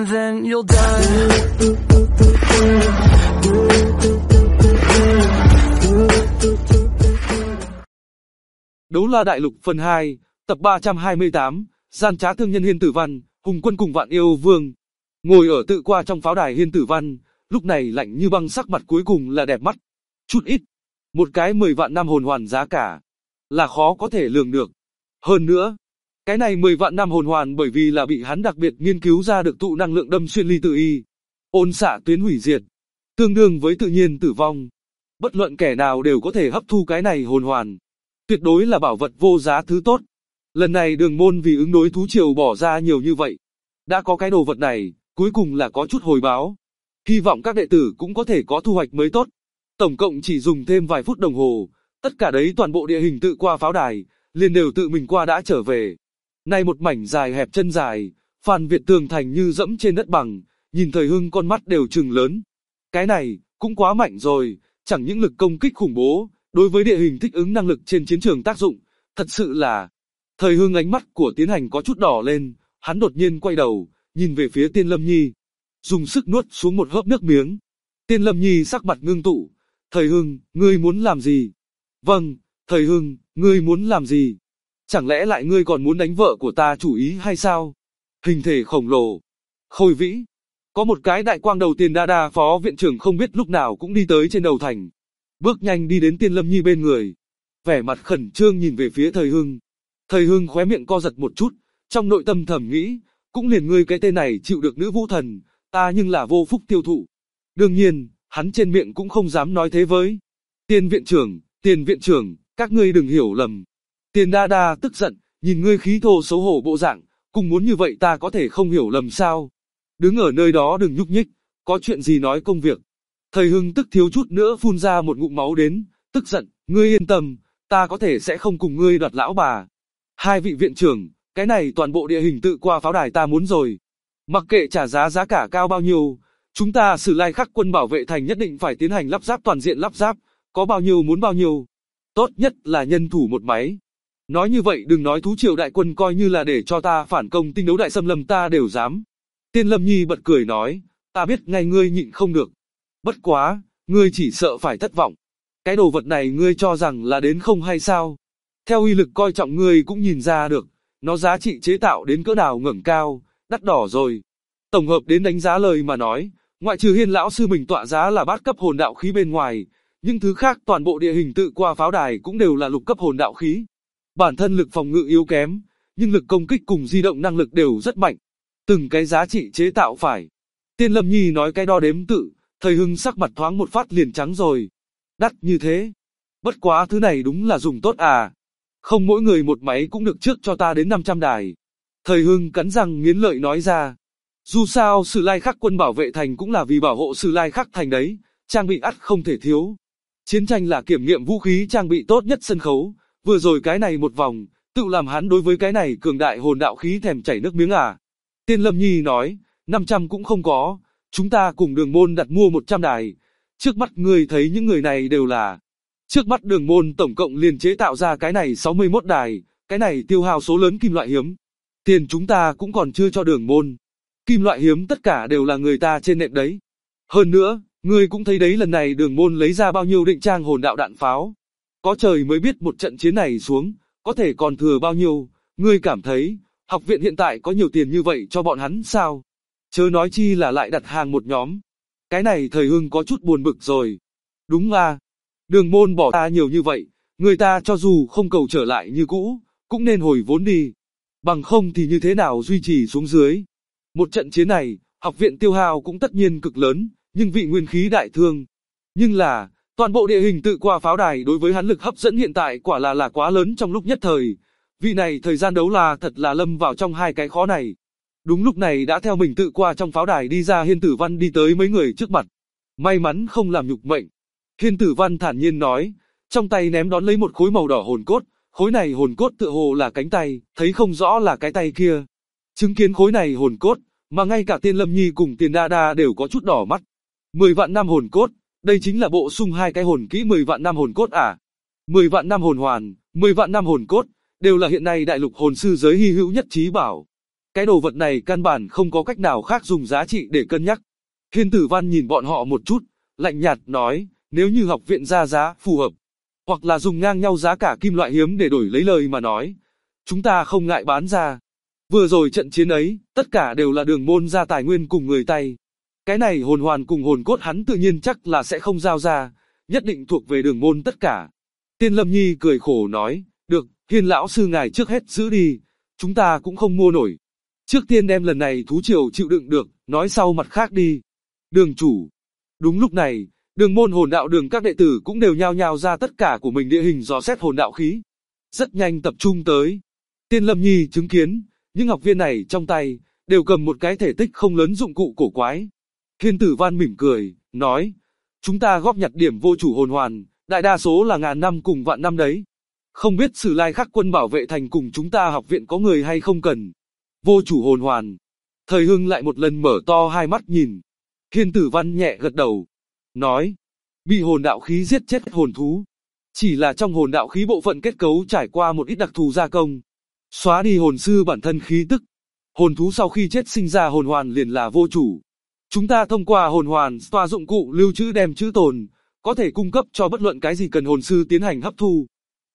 and then you'll die. Đấu La Đại Lục phần 2, tập 328, gian trá thương nhân Hiên Tử Văn, hùng quân cùng Vạn Yêu Vương. Ngồi ở tự qua trong pháo đài Hiên Tử Văn, lúc này lạnh như băng, sắc mặt cuối cùng là đẹp mắt. Chút ít, một cái 10 vạn năm hồn hoàn giá cả, là khó có thể lường được. Hơn nữa, cái này 10 vạn năm hồn hoàn bởi vì là bị hắn đặc biệt nghiên cứu ra được tụ năng lượng đâm xuyên ly tự y, ôn xạ tuyến hủy diệt, tương đương với tự nhiên tử vong. Bất luận kẻ nào đều có thể hấp thu cái này hồn hoàn. Tuyệt đối là bảo vật vô giá thứ tốt. Lần này Đường Môn vì ứng đối thú triều bỏ ra nhiều như vậy. Đã có cái đồ vật này, cuối cùng là có chút hồi báo. Hy vọng các đệ tử cũng có thể có thu hoạch mới tốt. Tổng cộng chỉ dùng thêm vài phút đồng hồ, tất cả đấy toàn bộ địa hình tự qua pháo đài, liền đều tự mình qua đã trở về. Nay một mảnh dài hẹp chân dài, Phan Việt tường thành như dẫm trên đất bằng, nhìn Thời Hưng con mắt đều trừng lớn. Cái này, cũng quá mạnh rồi, chẳng những lực công kích khủng bố, đối với địa hình thích ứng năng lực trên chiến trường tác dụng, thật sự là... Thời Hưng ánh mắt của Tiến Hành có chút đỏ lên, hắn đột nhiên quay đầu, nhìn về phía Tiên Lâm Nhi, dùng sức nuốt xuống một hớp nước miếng. Tiên Lâm Nhi sắc mặt ngưng tụ, Thời Hưng, ngươi muốn làm gì? Vâng, Thời Hưng, ngươi muốn làm gì? Chẳng lẽ lại ngươi còn muốn đánh vợ của ta chủ ý hay sao? Hình thể khổng lồ, khôi vĩ, có một cái đại quang đầu Tiền Đa Đa phó viện trưởng không biết lúc nào cũng đi tới trên đầu thành. Bước nhanh đi đến Tiên Lâm Nhi bên người, vẻ mặt khẩn trương nhìn về phía Thời Hưng. Thời Hưng khóe miệng co giật một chút, trong nội tâm thầm nghĩ, cũng liền ngươi cái tên này chịu được nữ vũ thần, ta nhưng là vô phúc tiêu thụ. Đương nhiên, hắn trên miệng cũng không dám nói thế với Tiền viện trưởng, các ngươi đừng hiểu lầm. Tiền Đa Đa tức giận, nhìn ngươi khí thô xấu hổ bộ dạng, cùng muốn như vậy ta có thể không hiểu lầm sao? Đứng ở nơi đó đừng nhúc nhích, có chuyện gì nói công việc. Thời Hưng tức thiếu chút nữa phun ra một ngụm máu đến, tức giận, ngươi yên tâm, ta có thể sẽ không cùng ngươi đoạt lão bà. Hai vị viện trưởng, cái này toàn bộ địa hình tự qua pháo đài ta muốn rồi. Mặc kệ trả giá cả cao bao nhiêu, chúng ta Sử Lai Khắc quân bảo vệ thành nhất định phải tiến hành lắp ráp toàn diện lắp ráp, có bao nhiêu muốn bao nhiêu. Tốt nhất là nhân thủ một máy. Nói như vậy đừng nói thú triều đại quân coi như là để cho ta phản công tinh đấu đại xâm lâm ta đều dám. Tiên Lâm Nhi bật cười nói, ta biết ngay ngươi nhịn không được. Bất quá, ngươi chỉ sợ phải thất vọng. Cái đồ vật này ngươi cho rằng là đến không hay sao? Theo uy lực coi trọng ngươi cũng nhìn ra được, nó giá trị chế tạo đến cỡ nào ngẩng cao, đắt đỏ rồi. Tổng hợp đến đánh giá lời mà nói, ngoại trừ Hiên lão sư mình tọa giá là bát cấp hồn đạo khí bên ngoài, những thứ khác toàn bộ địa hình tự qua pháo đài cũng đều là lục cấp hồn đạo khí. Bản thân lực phòng ngự yếu kém, nhưng lực công kích cùng di động năng lực đều rất mạnh. Từng cái giá trị chế tạo phải. Tiên Lâm Nhi nói cái đo đếm tự, Thời Hưng sắc mặt thoáng một phát liền trắng rồi. Đắt như thế. Bất quá thứ này đúng là dùng tốt à. Không mỗi người một máy cũng được trước cho ta đến 500 đài. Thời Hưng cắn răng nghiến lợi nói ra. Dù sao Sử Lai Khắc quân bảo vệ thành cũng là vì bảo hộ Sử Lai Khắc thành đấy, trang bị ắt không thể thiếu. Chiến tranh là kiểm nghiệm vũ khí trang bị tốt nhất sân khấu, vừa rồi cái này một vòng, tự làm hắn đối với cái này cường đại hồn đạo khí thèm chảy nước miếng à. Tiên Lâm Nhi nói, 500 cũng không có, chúng ta cùng Đường Môn đặt mua 100 đài. Trước mắt ngươi thấy những người này đều là. Trước mắt Đường Môn tổng cộng liền chế tạo ra cái này 61 đài, cái này tiêu hao số lớn kim loại hiếm. Tiền chúng ta cũng còn chưa cho Đường Môn. Kim loại hiếm tất cả đều là người ta trên nệm đấy. Hơn nữa, ngươi cũng thấy đấy lần này Đường Môn lấy ra bao nhiêu định trang hồn đạo đạn pháo. Có trời mới biết một trận chiến này xuống, có thể còn thừa bao nhiêu. Ngươi cảm thấy, học viện hiện tại có nhiều tiền như vậy cho bọn hắn sao? Chớ nói chi là lại đặt hàng một nhóm. Cái này Thời Hưng có chút buồn bực rồi. Đúng à, Đường Môn bỏ ta nhiều như vậy, người ta cho dù không cầu trở lại như cũ, cũng nên hồi vốn đi. Bằng không thì như thế nào duy trì xuống dưới. Một trận chiến này, học viện tiêu hao cũng tất nhiên cực lớn, nhưng vị nguyên khí đại thương. Nhưng là, toàn bộ địa hình tự qua pháo đài đối với hắn lực hấp dẫn hiện tại quả là quá lớn trong lúc nhất thời. Vị này thời gian đấu là thật là lâm vào trong hai cái khó này. Đúng lúc này đã theo mình tự qua trong pháo đài đi ra Hiên Tử Văn đi tới mấy người trước mặt. May mắn không làm nhục mệnh. Hiên Tử Văn thản nhiên nói, trong tay ném đón lấy một khối màu đỏ hồn cốt. Khối này hồn cốt tựa hồ là cánh tay, thấy không rõ là cái tay kia. Chứng kiến khối này hồn cốt, mà ngay cả Tiên Lâm Nhi cùng Tiền Đa Đa đều có chút đỏ mắt. 10 vạn năm hồn cốt, đây chính là bộ sung hai cái hồn kỹ 10 vạn năm hồn cốt à? 10 vạn năm hồn hoàn, 10 vạn năm hồn cốt, đều là hiện nay đại lục hồn sư giới hy hữu nhất trí bảo. Cái đồ vật này căn bản không có cách nào khác dùng giá trị để cân nhắc. Hiên Tử Văn nhìn bọn họ một chút, lạnh nhạt nói, nếu như học viện ra giá phù hợp, hoặc là dùng ngang nhau giá cả kim loại hiếm để đổi lấy lời mà nói, chúng ta không ngại bán ra. Vừa rồi trận chiến ấy, tất cả đều là Đường Môn ra tài nguyên cùng người tay. Cái này hồn hoàn cùng hồn cốt hắn tự nhiên chắc là sẽ không giao ra, nhất định thuộc về Đường Môn tất cả. Tiên Lâm Nhi cười khổ nói, được, Hiên lão sư ngài trước hết giữ đi, chúng ta cũng không mua nổi. Trước tiên đem lần này thú triều chịu đựng được, nói sau mặt khác đi. Đường chủ. Đúng lúc này, Đường Môn hồn đạo đường các đệ tử cũng đều nhao nhao ra tất cả của mình địa hình dò xét hồn đạo khí. Rất nhanh tập trung tới. Tiên Lâm Nhi chứng kiến, những học viên này trong tay, đều cầm một cái thể tích không lớn dụng cụ cổ quái. Hiên Tử Văn mỉm cười, nói, chúng ta góp nhặt điểm vô chủ hồn hoàn, đại đa số là ngàn năm cùng vạn năm đấy. Không biết Sử Lai Khắc quân bảo vệ thành cùng chúng ta học viện có người hay không cần. Vô chủ hồn hoàn. Thời Hưng lại một lần mở to hai mắt nhìn. Hiên Tử Văn nhẹ gật đầu. Nói. Bị hồn đạo khí giết chết hồn thú. Chỉ là trong hồn đạo khí bộ phận kết cấu trải qua một ít đặc thù gia công. Xóa đi hồn sư bản thân khí tức. Hồn thú sau khi chết sinh ra hồn hoàn liền là vô chủ. Chúng ta thông qua hồn hoàn toa dụng cụ lưu trữ đem trữ tồn. Có thể cung cấp cho bất luận cái gì cần hồn sư tiến hành hấp thu.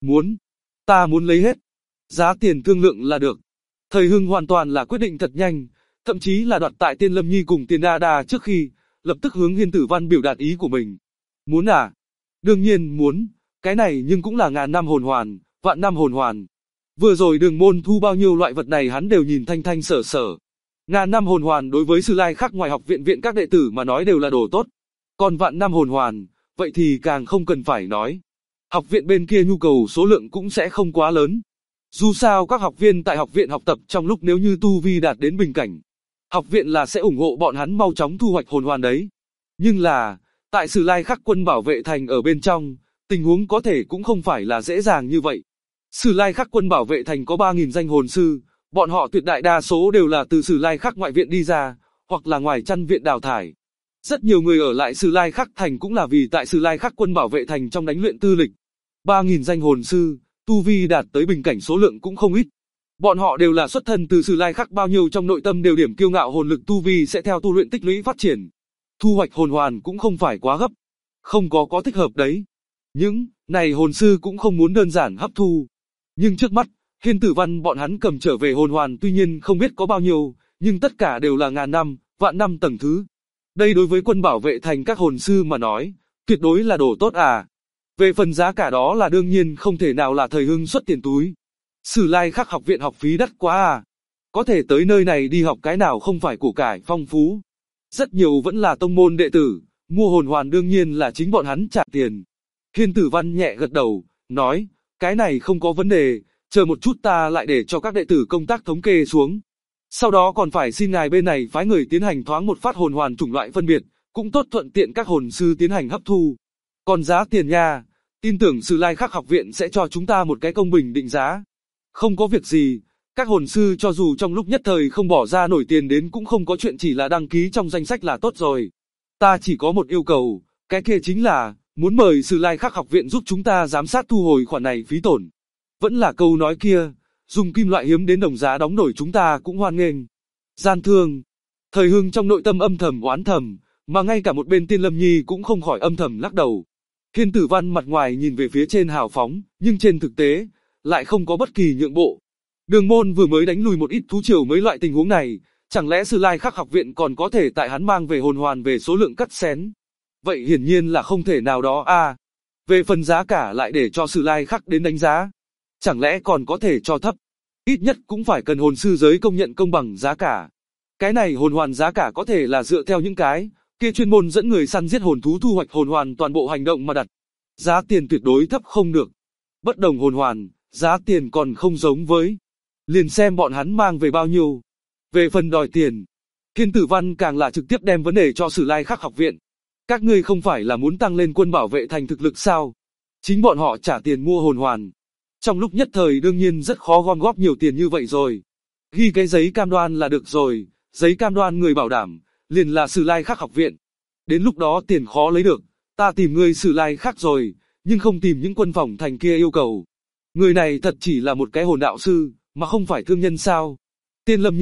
Ta muốn lấy hết. Giá tiền thương lượng là được. Thời Hưng hoàn toàn là quyết định thật nhanh, thậm chí là đoạt tại Tiên Lâm Nhi cùng Tiên Đa Đa trước khi, lập tức hướng Hiên Tử Văn biểu đạt ý của mình. Muốn à? Đương nhiên muốn, cái này nhưng cũng là ngàn năm hồn hoàn, vạn năm hồn hoàn. Vừa rồi Đường Môn thu bao nhiêu loại vật này hắn đều nhìn thanh thanh sở sở. Ngàn năm hồn hoàn đối với Sử Lai Khắc ngoài học viện các đệ tử mà nói đều là đồ tốt. Còn vạn năm hồn hoàn, vậy thì càng không cần phải nói. Học viện bên kia nhu cầu số lượng cũng sẽ không quá lớn. Dù sao các học viên tại học viện học tập trong lúc nếu như tu vi đạt đến bình cảnh, học viện là sẽ ủng hộ bọn hắn mau chóng thu hoạch hồn hoàn đấy. Nhưng là, tại Sử Lai Khắc quân bảo vệ thành ở bên trong, tình huống có thể cũng không phải là dễ dàng như vậy. Sử Lai Khắc quân bảo vệ thành có 3.000 danh hồn sư, bọn họ tuyệt đại đa số đều là từ Sử Lai Khắc ngoại viện đi ra, hoặc là ngoài chăn viện đào thải. Rất nhiều người ở lại Sử Lai Khắc thành cũng là vì tại Sử Lai Khắc quân bảo vệ thành trong đánh luyện tư lịch. 3.000 danh hồn sư, tu vi đạt tới bình cảnh số lượng cũng không ít. Bọn họ đều là xuất thân từ Sử Lai Khắc, bao nhiêu trong nội tâm đều điểm kiêu ngạo hồn lực tu vi sẽ theo tu luyện tích lũy phát triển. Thu hoạch hồn hoàn cũng không phải quá gấp. Không có thích hợp đấy. Những này hồn sư cũng không muốn đơn giản hấp thu. Nhưng trước mắt, Hiên Tử Văn bọn hắn cầm trở về hồn hoàn tuy nhiên không biết có bao nhiêu, nhưng tất cả đều là ngàn năm, vạn năm tầng thứ. Đây đối với quân bảo vệ thành các hồn sư mà nói, tuyệt đối là đồ tốt à. Về phần giá cả đó là đương nhiên không thể nào là Thời Hưng xuất tiền túi. Sử Lai Khắc học viện học phí đắt quá à. Có thể tới nơi này đi học cái nào không phải của cải phong phú. Rất nhiều vẫn là tông môn đệ tử, mua hồn hoàn đương nhiên là chính bọn hắn trả tiền. Hiên Tử Văn nhẹ gật đầu, nói, cái này không có vấn đề, chờ một chút ta lại để cho các đệ tử công tác thống kê xuống. Sau đó còn phải xin ngài bên này phái người tiến hành thoáng một phát hồn hoàn chủng loại phân biệt, cũng tốt thuận tiện các hồn sư tiến hành hấp thu. Còn giá tiền nha, tin tưởng Sử Lai Khắc học viện sẽ cho chúng ta một cái công bình định giá. Không có việc gì, các hồn sư cho dù trong lúc nhất thời không bỏ ra nổi tiền đến cũng không có chuyện, chỉ là đăng ký trong danh sách là tốt rồi. Ta chỉ có một yêu cầu, cái kia chính là, muốn mời Sử Lai Khắc học viện giúp chúng ta giám sát thu hồi khoản này phí tổn. Vẫn là câu nói kia, dùng kim loại hiếm đến đồng giá đóng nổi chúng ta cũng hoan nghênh. Gian thương. Thời Hưng trong nội tâm âm thầm oán thầm, mà ngay cả một bên Tiên Lâm Nhi cũng không khỏi âm thầm lắc đầu. Hiên Tử Văn mặt ngoài nhìn về phía trên hào phóng, nhưng trên thực tế, lại không có bất kỳ nhượng bộ. Đường Môn vừa mới đánh lùi một ít thú triều mấy loại tình huống này, chẳng lẽ Sử Lai Khắc học viện còn có thể tại hắn mang về hồn hoàn về số lượng cắt xén? Vậy hiển nhiên là không thể nào đó à. Về phần giá cả lại để cho Sử Lai Khắc đến đánh giá. Chẳng lẽ còn có thể cho thấp? Ít nhất cũng phải cần hồn sư giới công nhận công bằng giá cả. Cái này hồn hoàn giá cả có thể là dựa theo những cái kia chuyên môn dẫn người săn giết hồn thú thu hoạch hồn hoàn toàn bộ hành động mà đặt. Giá tiền tuyệt đối thấp không được. Bất đồng hồn hoàn, giá tiền còn không giống với. Liền xem bọn hắn mang về bao nhiêu. Về phần đòi tiền, Hiên Tử Văn càng là trực tiếp đem vấn đề cho Sử Lai Khắc học viện. Các ngươi không phải là muốn tăng lên quân bảo vệ thành thực lực sao? Chính bọn họ trả tiền mua hồn hoàn. Trong lúc nhất thời đương nhiên rất khó gom góp nhiều tiền như vậy rồi. Ghi cái giấy cam đoan là được rồi, giấy cam đoan người bảo đảm, liền là Sử Lai Khắc học viện. Đến lúc đó tiền khó lấy được, ta tìm ngươi Sử Lai Khắc rồi, nhưng không tìm những quân phòng thành kia yêu cầu. Người này thật chỉ là một cái hồn đạo sư, mà không phải thương nhân sao? Tiên Lâm Nhi,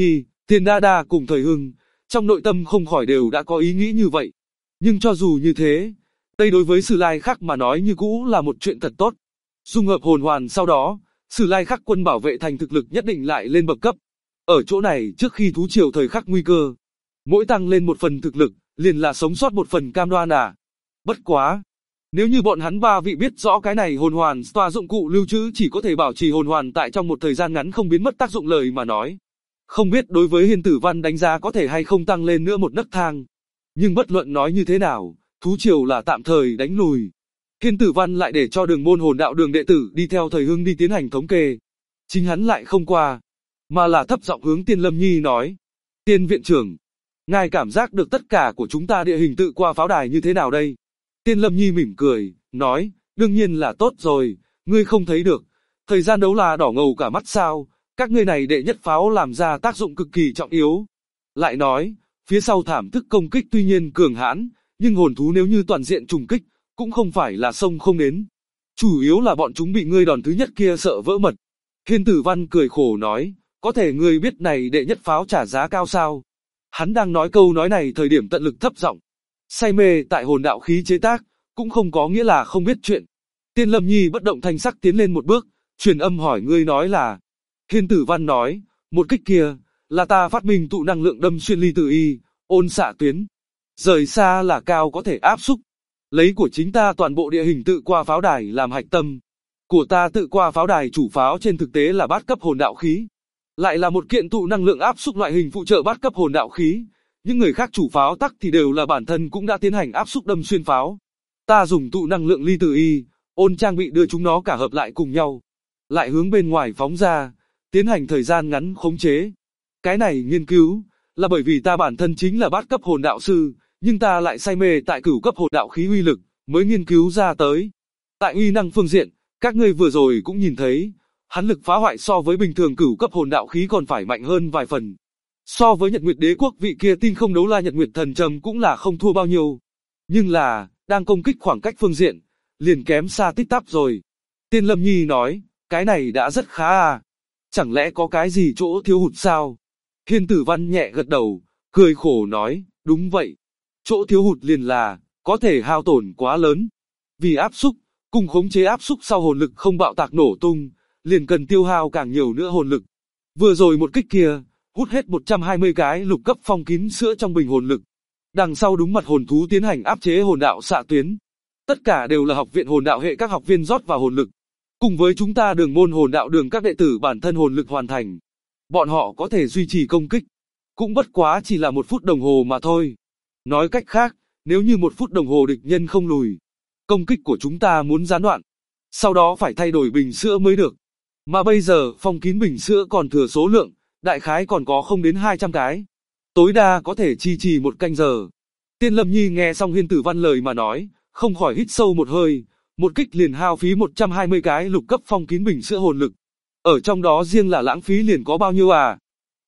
Tiền Đa Đa cùng Thời Hưng, trong nội tâm không khỏi đều đã có ý nghĩ như vậy. Nhưng cho dù như thế, đây đối với Sử Lai Khắc mà nói như cũ là một chuyện thật tốt. Dung hợp hồn hoàn sau đó, Sử Lai Khắc quân bảo vệ thành thực lực nhất định lại lên bậc cấp. Ở chỗ này trước khi thú triều thời khắc nguy cơ, mỗi tăng lên một phần thực lực, liền là sống sót một phần cam đoan à. Bất quá, nếu như bọn hắn ba vị biết rõ cái này hồn hoàn tòa dụng cụ lưu trữ chỉ có thể bảo trì hồn hoàn tại trong một thời gian ngắn không biến mất tác dụng lời mà nói. Không biết đối với Hiên Tử Văn đánh giá có thể hay không tăng lên nữa một nấc thang. Nhưng bất luận nói như thế nào, thú triều là tạm thời đánh lùi. Hiên Tử Văn lại để cho đường môn hồn đạo đường đệ tử đi theo Thời Hưng đi tiến hành thống kê. Chính hắn lại không qua, mà là thấp giọng hướng Tiên Lâm Nhi nói. Tiên viện trưởng, ngài cảm giác được tất cả của chúng ta địa hình tự qua pháo đài như thế nào đây? Tiên Lâm Nhi mỉm cười, nói, đương nhiên là tốt rồi, ngươi không thấy được. Thời gian đấu là đỏ ngầu cả mắt sao, các ngươi này đệ nhất pháo làm ra tác dụng cực kỳ trọng yếu. Lại nói, phía sau thảm thức công kích tuy nhiên cường hãn, nhưng hồn thú nếu như toàn diện trùng kích, cũng không phải là sông không đến. Chủ yếu là bọn chúng bị ngươi đòn thứ nhất kia sợ vỡ mật. Hiên Tử Văn cười khổ nói, có thể ngươi biết này đệ nhất pháo trả giá cao sao? Hắn đang nói câu nói này thời điểm tận lực thấp giọng. Say mê tại hồn đạo khí chế tác, cũng không có nghĩa là không biết chuyện. Tiên Lâm Nhi bất động thanh sắc tiến lên một bước, truyền âm hỏi ngươi nói là. Hiên Tử Văn nói, một kích kia, là ta phát minh tụ năng lượng đâm xuyên ly tử y, ôn xạ tuyến. Rời xa là cao có thể áp xúc. Lấy của chính ta toàn bộ địa hình tự qua pháo đài làm hạch tâm. Của ta tự qua pháo đài chủ pháo trên thực tế là bát cấp hồn đạo khí. Lại là một kiện tụ năng lượng áp xúc loại hình phụ trợ bát cấp hồn đạo khí. Những người khác chủ pháo tắc thì đều là bản thân cũng đã tiến hành áp xúc đâm xuyên pháo. Ta dùng tụ năng lượng ly tử y, ôn trang bị đưa chúng nó cả hợp lại cùng nhau. Lại hướng bên ngoài phóng ra, tiến hành thời gian ngắn khống chế. Cái này nghiên cứu, là bởi vì ta bản thân chính là bát cấp hồn đạo sư, nhưng ta lại say mê tại cửu cấp hồn đạo khí uy lực, mới nghiên cứu ra tới. Tại uy năng phương diện, các ngươi vừa rồi cũng nhìn thấy, hắn lực phá hoại so với bình thường cửu cấp hồn đạo khí còn phải mạnh hơn vài phần. So với Nhật Nguyệt Đế Quốc vị kia tinh không đấu la Nhật Nguyệt Thần Trầm cũng là không thua bao nhiêu. Nhưng là, đang công kích khoảng cách phương diện, liền kém xa tít tắp rồi. Tiên Lâm Nhi nói, cái này đã rất khá à. Chẳng lẽ có cái gì chỗ thiếu hụt sao? Hiên Tử Văn nhẹ gật đầu, cười khổ nói, đúng vậy. Chỗ thiếu hụt liền là, có thể hao tổn quá lớn. Vì áp xúc, cùng khống chế áp xúc sau hồn lực không bạo tạc nổ tung, liền cần tiêu hao càng nhiều nữa hồn lực. Vừa rồi một kích kia, hút hết 120 cái lục cấp phong kín sữa trong bình hồn lực. Đằng sau đúng mặt hồn thú tiến hành áp chế hồn đạo xạ tuyến. Tất cả đều là học viện hồn đạo hệ các học viên rót vào hồn lực. Cùng với chúng ta đường môn hồn đạo đường các đệ tử bản thân hồn lực hoàn thành. Bọn họ có thể duy trì công kích. Cũng bất quá chỉ là 1 phút đồng hồ mà thôi. Nói cách khác, nếu như 1 phút đồng hồ địch nhân không lùi, công kích của chúng ta muốn gián đoạn. Sau đó phải thay đổi bình sữa mới được. Mà bây giờ phong kín bình sữa còn thừa số lượng, đại khái còn có không đến 200 cái. Tối đa có thể chi trì 1 canh giờ. Tiên Lâm Nhi nghe xong Hiên Tử Văn lời mà nói, không khỏi hít sâu một hơi, một kích liền hao phí 120 cái lục cấp phong kín bình sữa hồn lực. Ở trong đó riêng là lãng phí liền có bao nhiêu à?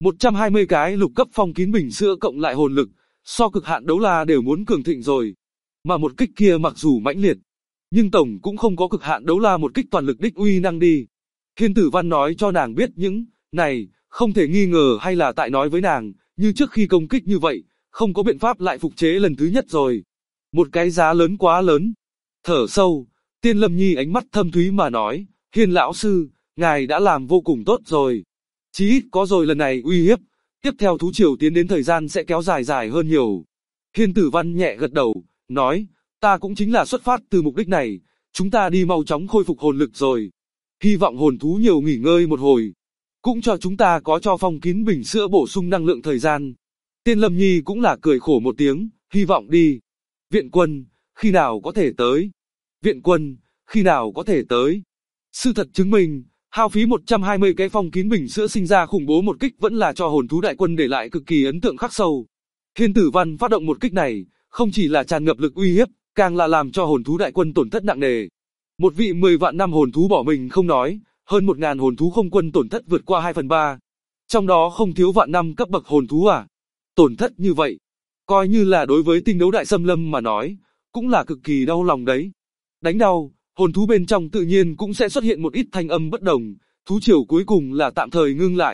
120 cái lục cấp phong kín bình sữa cộng lại hồn lực, so cực hạn đấu la đều muốn cường thịnh rồi. Mà một kích kia mặc dù mãnh liệt, nhưng tổng cũng không có cực hạn đấu la một kích toàn lực đích uy năng đi. Hiên Tử Văn nói cho nàng biết những này, không thể nghi ngờ hay là tại nói với nàng, như trước khi công kích như vậy, không có biện pháp lại phục chế lần thứ nhất rồi. Một cái giá lớn quá lớn. Thở sâu, Tiên Lâm Nhi ánh mắt thâm thúy mà nói, Hiên lão sư, ngài đã làm vô cùng tốt rồi. Chí ít có rồi lần này uy hiếp, tiếp theo thú triều tiến đến thời gian sẽ kéo dài hơn nhiều. Hiên Tử Văn nhẹ gật đầu, nói, ta cũng chính là xuất phát từ mục đích này, chúng ta đi mau chóng khôi phục hồn lực rồi. Hy vọng hồn thú nhiều nghỉ ngơi một hồi, cũng cho chúng ta có cho phong kín bình sữa bổ sung năng lượng thời gian. Tiên Lâm Nhi cũng là cười khổ một tiếng, hy vọng đi. Viện quân, khi nào có thể tới? Viện quân, khi nào có thể tới? Sự thật chứng minh, hao phí 120 cái phong kín bình sữa sinh ra khủng bố một kích vẫn là cho hồn thú đại quân để lại cực kỳ ấn tượng khắc sâu. Hiên Tử Văn phát động một kích này, không chỉ là tràn ngập lực uy hiếp, càng là làm cho hồn thú đại quân tổn thất nặng nề. Một vị 10 vạn năm hồn thú bỏ mình không nói, hơn 1000 hồn thú không quân tổn thất vượt qua 2/3. Trong đó không thiếu vạn năm cấp bậc hồn thú à. Tổn thất như vậy, coi như là đối với tinh đấu đại xâm lâm mà nói, cũng là cực kỳ đau lòng đấy. Đánh đau, hồn thú bên trong tự nhiên cũng sẽ xuất hiện một ít thanh âm bất đồng, thú triều cuối cùng là tạm thời ngưng lại,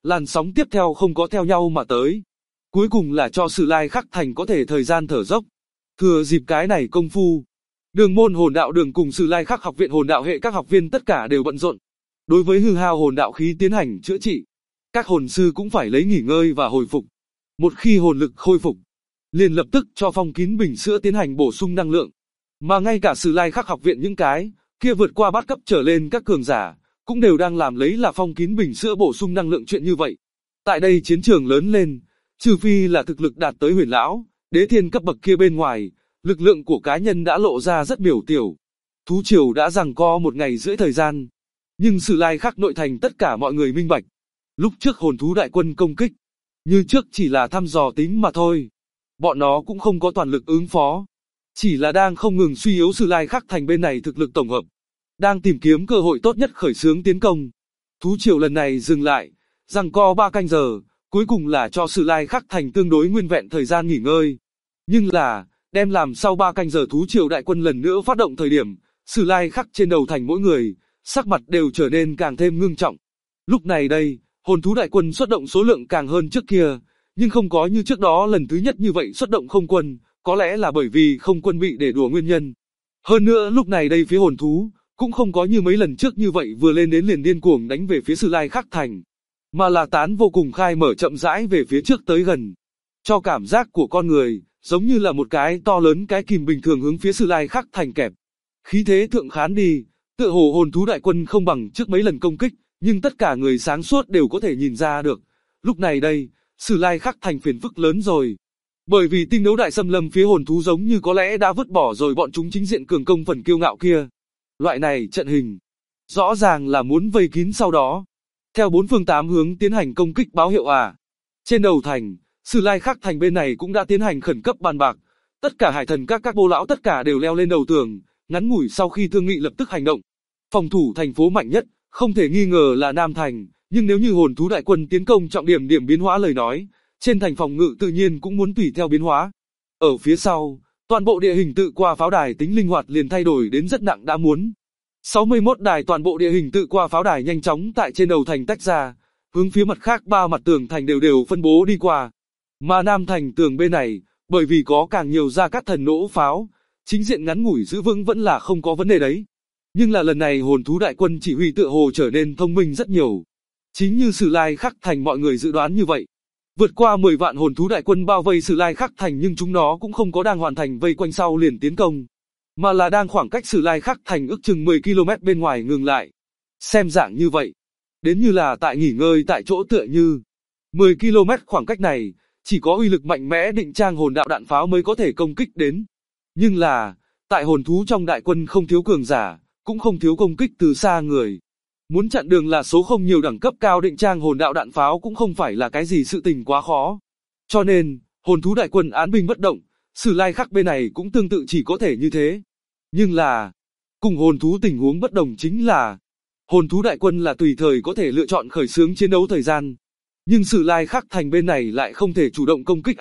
làn sóng tiếp theo không có theo nhau mà tới. Cuối cùng là cho Sử Lai Khắc Thành có thể thời gian thở dốc. Thừa dịp cái này công phu, Đường môn Hồn Đạo Đường cùng Sử Lai Khắc học viện Hồn Đạo hệ các học viên tất cả đều bận rộn. Đối với hư hao hồn đạo khí tiến hành chữa trị, các hồn sư cũng phải lấy nghỉ ngơi và hồi phục. Một khi hồn lực khôi phục, liền lập tức cho phong kín bình sữa tiến hành bổ sung năng lượng. Mà ngay cả Sử Lai Khắc học viện những cái kia vượt qua bát cấp trở lên các cường giả, cũng đều đang làm lấy là phong kín bình sữa bổ sung năng lượng chuyện như vậy. Tại đây chiến trường lớn lên, trừ phi là thực lực đạt tới huyền lão, đế thiên cấp bậc kia bên ngoài, lực lượng của cá nhân đã lộ ra rất miểu tiểu. Thú triều đã giằng co 1 ngày rưỡi thời gian, nhưng Sử Lai Khắc nội thành tất cả mọi người minh bạch. Lúc trước hồn thú đại quân công kích, như trước chỉ là thăm dò tính mà thôi. Bọn nó cũng không có toàn lực ứng phó, chỉ là đang không ngừng suy yếu Sử Lai Khắc thành bên này thực lực tổng hợp, đang tìm kiếm cơ hội tốt nhất khởi xướng tiến công. Thú triều lần này dừng lại, giằng co 3 canh giờ, cuối cùng là cho Sử Lai Khắc thành tương đối nguyên vẹn thời gian nghỉ ngơi. Nhưng là, đem làm sau 3 canh giờ thú triều đại quân lần nữa phát động thời điểm, Sử Lai Khắc trên đầu thành mỗi người, sắc mặt đều trở nên càng thêm ngưng trọng. Lúc này đây, hồn thú đại quân xuất động số lượng càng hơn trước kia, nhưng không có như trước đó lần thứ nhất như vậy xuất động không quân, có lẽ là bởi vì không quân bị để đùa nguyên nhân. Hơn nữa lúc này đây phía hồn thú, cũng không có như mấy lần trước như vậy vừa lên đến liền điên cuồng đánh về phía Sử Lai Khắc thành, mà là tán vô cùng khai mở chậm rãi về phía trước tới gần. Cho cảm giác của con người, giống như là một cái to lớn cái kìm bình thường hướng phía Sử Lai Khắc thành kẹp. Khí thế thượng khán đi, tựa hồ hồn thú đại quân không bằng trước mấy lần công kích, nhưng tất cả người sáng suốt đều có thể nhìn ra được. Lúc này đây, Sử Lai Khắc thành phiền phức lớn rồi. Bởi vì tinh đấu đại xâm lâm phía hồn thú giống như có lẽ đã vứt bỏ rồi bọn chúng chính diện cường công phần kiêu ngạo kia. Loại này trận hình, rõ ràng là muốn vây kín sau đó. Theo 4 phương 8 hướng tiến hành công kích báo hiệu à. Trên đầu thành, Sử Lai Khắc thành bên này cũng đã tiến hành khẩn cấp bàn bạc. Tất cả hải thần các bô lão tất cả đều leo lên đầu tường, ngắn ngủi sau khi thương nghị lập tức hành động. Phòng thủ thành phố mạnh nhất, không thể nghi ngờ là Nam Thành, nhưng nếu như hồn thú đại quân tiến công trọng điểm biến hóa lời nói, trên thành phòng ngự tự nhiên cũng muốn tùy theo biến hóa. Ở phía sau, toàn bộ địa hình tự qua pháo đài tính linh hoạt liền thay đổi đến rất nặng đã muốn. 61 đài toàn bộ địa hình tự qua pháo đài nhanh chóng tại trên đầu thành tách ra, hướng phía mặt khác 3 mặt tường thành đều phân bố đi qua. Mà Nam Thành tường bên này, bởi vì có càng nhiều gia cát thần nỗ pháo, chính diện ngắn ngủi giữ vững vẫn là không có vấn đề đấy. Nhưng là lần này hồn thú đại quân chỉ huy tựa hồ trở nên thông minh rất nhiều. Chính như Sử Lai Khắc thành mọi người dự đoán như vậy. Vượt qua 10 vạn hồn thú đại quân bao vây Sử Lai Khắc thành nhưng chúng nó cũng không có đang hoàn thành vây quanh sau liền tiến công, mà là đang khoảng cách Sử Lai Khắc thành ước chừng 10 km bên ngoài ngừng lại. Xem dạng như vậy, đến như là tại nghỉ ngơi tại chỗ tựa như. 10 km khoảng cách này, chỉ có uy lực mạnh mẽ định trang hồn đạo đạn pháo mới có thể công kích đến. Nhưng là, tại hồn thú trong đại quân không thiếu cường giả, cũng không thiếu công kích từ xa người. Muốn chặn đường là số không nhiều đẳng cấp cao định trang hồn đạo đạn pháo cũng không phải là cái gì sự tình quá khó. Cho nên, hồn thú đại quân án binh bất động, Sử Lai Khắc bên này cũng tương tự chỉ có thể như thế. Nhưng là, cùng hồn thú tình huống bất đồng chính là, hồn thú đại quân là tùy thời có thể lựa chọn khởi xướng chiến đấu thời gian. Nhưng Sử Lai Khắc thành bên này lại không thể chủ động công kích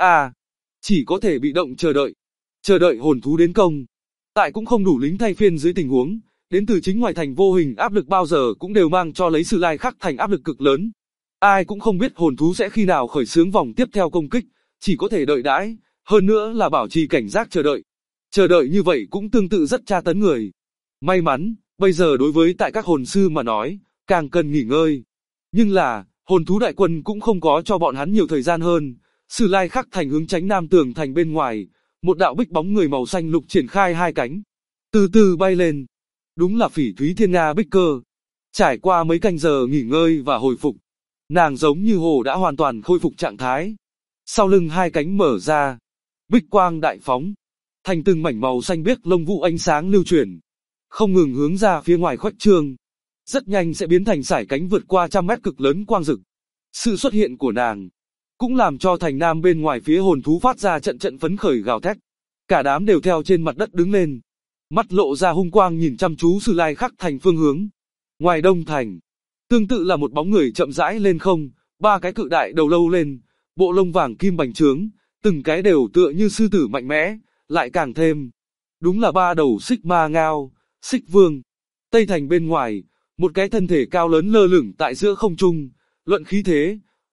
chỉ có thể bị động chờ đợi hồn thú đến công. Tại cũng không đủ lính thay phiên dưới tình huống, đến từ chính ngoài thành vô hình áp lực bao giờ cũng đều mang cho lấy Sử Lai Khắc thành áp lực cực lớn. Ai cũng không biết hồn thú sẽ khi nào khởi xướng vòng tiếp theo công kích, chỉ có thể đợi đãi, hơn nữa là bảo trì cảnh giác chờ đợi. Chờ đợi như vậy cũng tương tự rất tra tấn người. May mắn, bây giờ đối với tại các hồn sư mà nói, càng cần nghỉ ngơi. Nhưng là, hồn thú đại quân cũng không có cho bọn hắn nhiều thời gian hơn. Sử Lai Khắc thành hướng tránh nam tường thành bên ngoài, một đạo bích bóng người màu xanh lục triển khai 2 cánh, từ từ bay lên. Đúng là Phỉ Thúy Thiên Nga Bích Cơ. Trải qua mấy canh giờ nghỉ ngơi và hồi phục, nàng giống như hồ đã hoàn toàn khôi phục trạng thái. Sau lưng 2 cánh mở ra, bích quang đại phóng, thành từng mảnh màu xanh biếc lông vũ ánh sáng lưu chuyển, không ngừng hướng ra phía ngoài khuếch trương. Rất nhanh sẽ biến thành sải cánh vượt qua 100 mét cực lớn quang rực. Sự xuất hiện của nàng cũng làm cho thành nam bên ngoài phía hồn thú phát ra trận trận phấn khởi gào thét. Cả đám đều theo trên mặt đất đứng lên, mắt lộ ra hung quang nhìn chăm chú Sử Lai Khắc thành phương hướng. Ngoài đông thành, tương tự là một bóng người chậm rãi lên không, 3 cái cự đại đầu lâu lên, bộ lông vàng kim bành trướng, từng cái đều tựa như sư tử mạnh mẽ, lại càng thêm. Đúng là 3 đầu xích ma ngao, xích vương. Tây thành bên ngoài, một cái thân thể cao lớn lơ lửng tại giữa không trung, luận khí thế,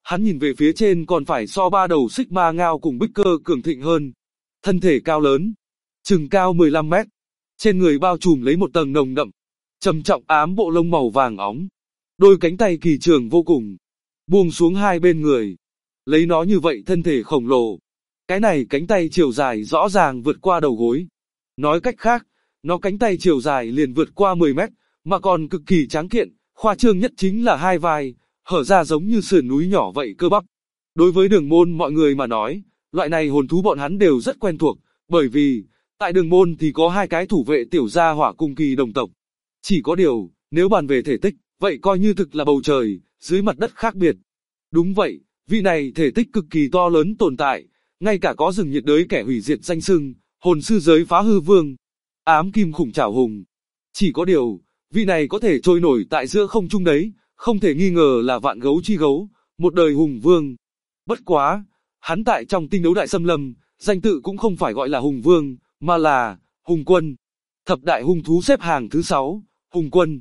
Hắn nhìn về phía trên còn phải so ba đầu xích ma ngao cùng bích cơ cường thịnh hơn. Thân thể cao lớn, chừng cao 15 mét. Trên người bao trùm lấy một tầng nồng đậm, trầm trọng ám bộ lông màu vàng óng. Đôi cánh tay kỳ trường vô cùng, buông xuống hai bên người. Lấy nó như vậy thân thể khổng lồ. Cái này cánh tay chiều dài rõ ràng vượt qua đầu gối. Nói cách khác, nó cánh tay chiều dài liền vượt qua 10 mét, mà còn cực kỳ tráng kiện, khoa trương nhất chính là hai vai, hở ra giống như sườn núi nhỏ vậy cơ bắp. Đối với Đường Môn mọi người mà nói, loại này hồn thú bọn hắn đều rất quen thuộc, bởi vì, tại Đường Môn thì có hai cái thủ vệ tiểu gia hỏa cùng kỳ đồng tộc. Chỉ có điều, nếu bàn về thể tích, vậy coi như thực là bầu trời, dưới mặt đất khác biệt. Đúng vậy, vị này thể tích cực kỳ to lớn tồn tại, ngay cả có rừng nhiệt đới kẻ hủy diệt danh xưng, hồn sư giới phá hư vương, ám kim khủng trảo hùng. Chỉ có điều, vị này có thể trôi nổi tại giữa không trung đấy, không thể nghi ngờ là vạn gấu chi gấu, một đời hùng vương. Bất quá, hắn tại trong tinh đấu đại xâm lâm, danh tự cũng không phải gọi là hùng vương, mà là hùng quân. Thập đại hung thú xếp hàng thứ 6, hùng quân.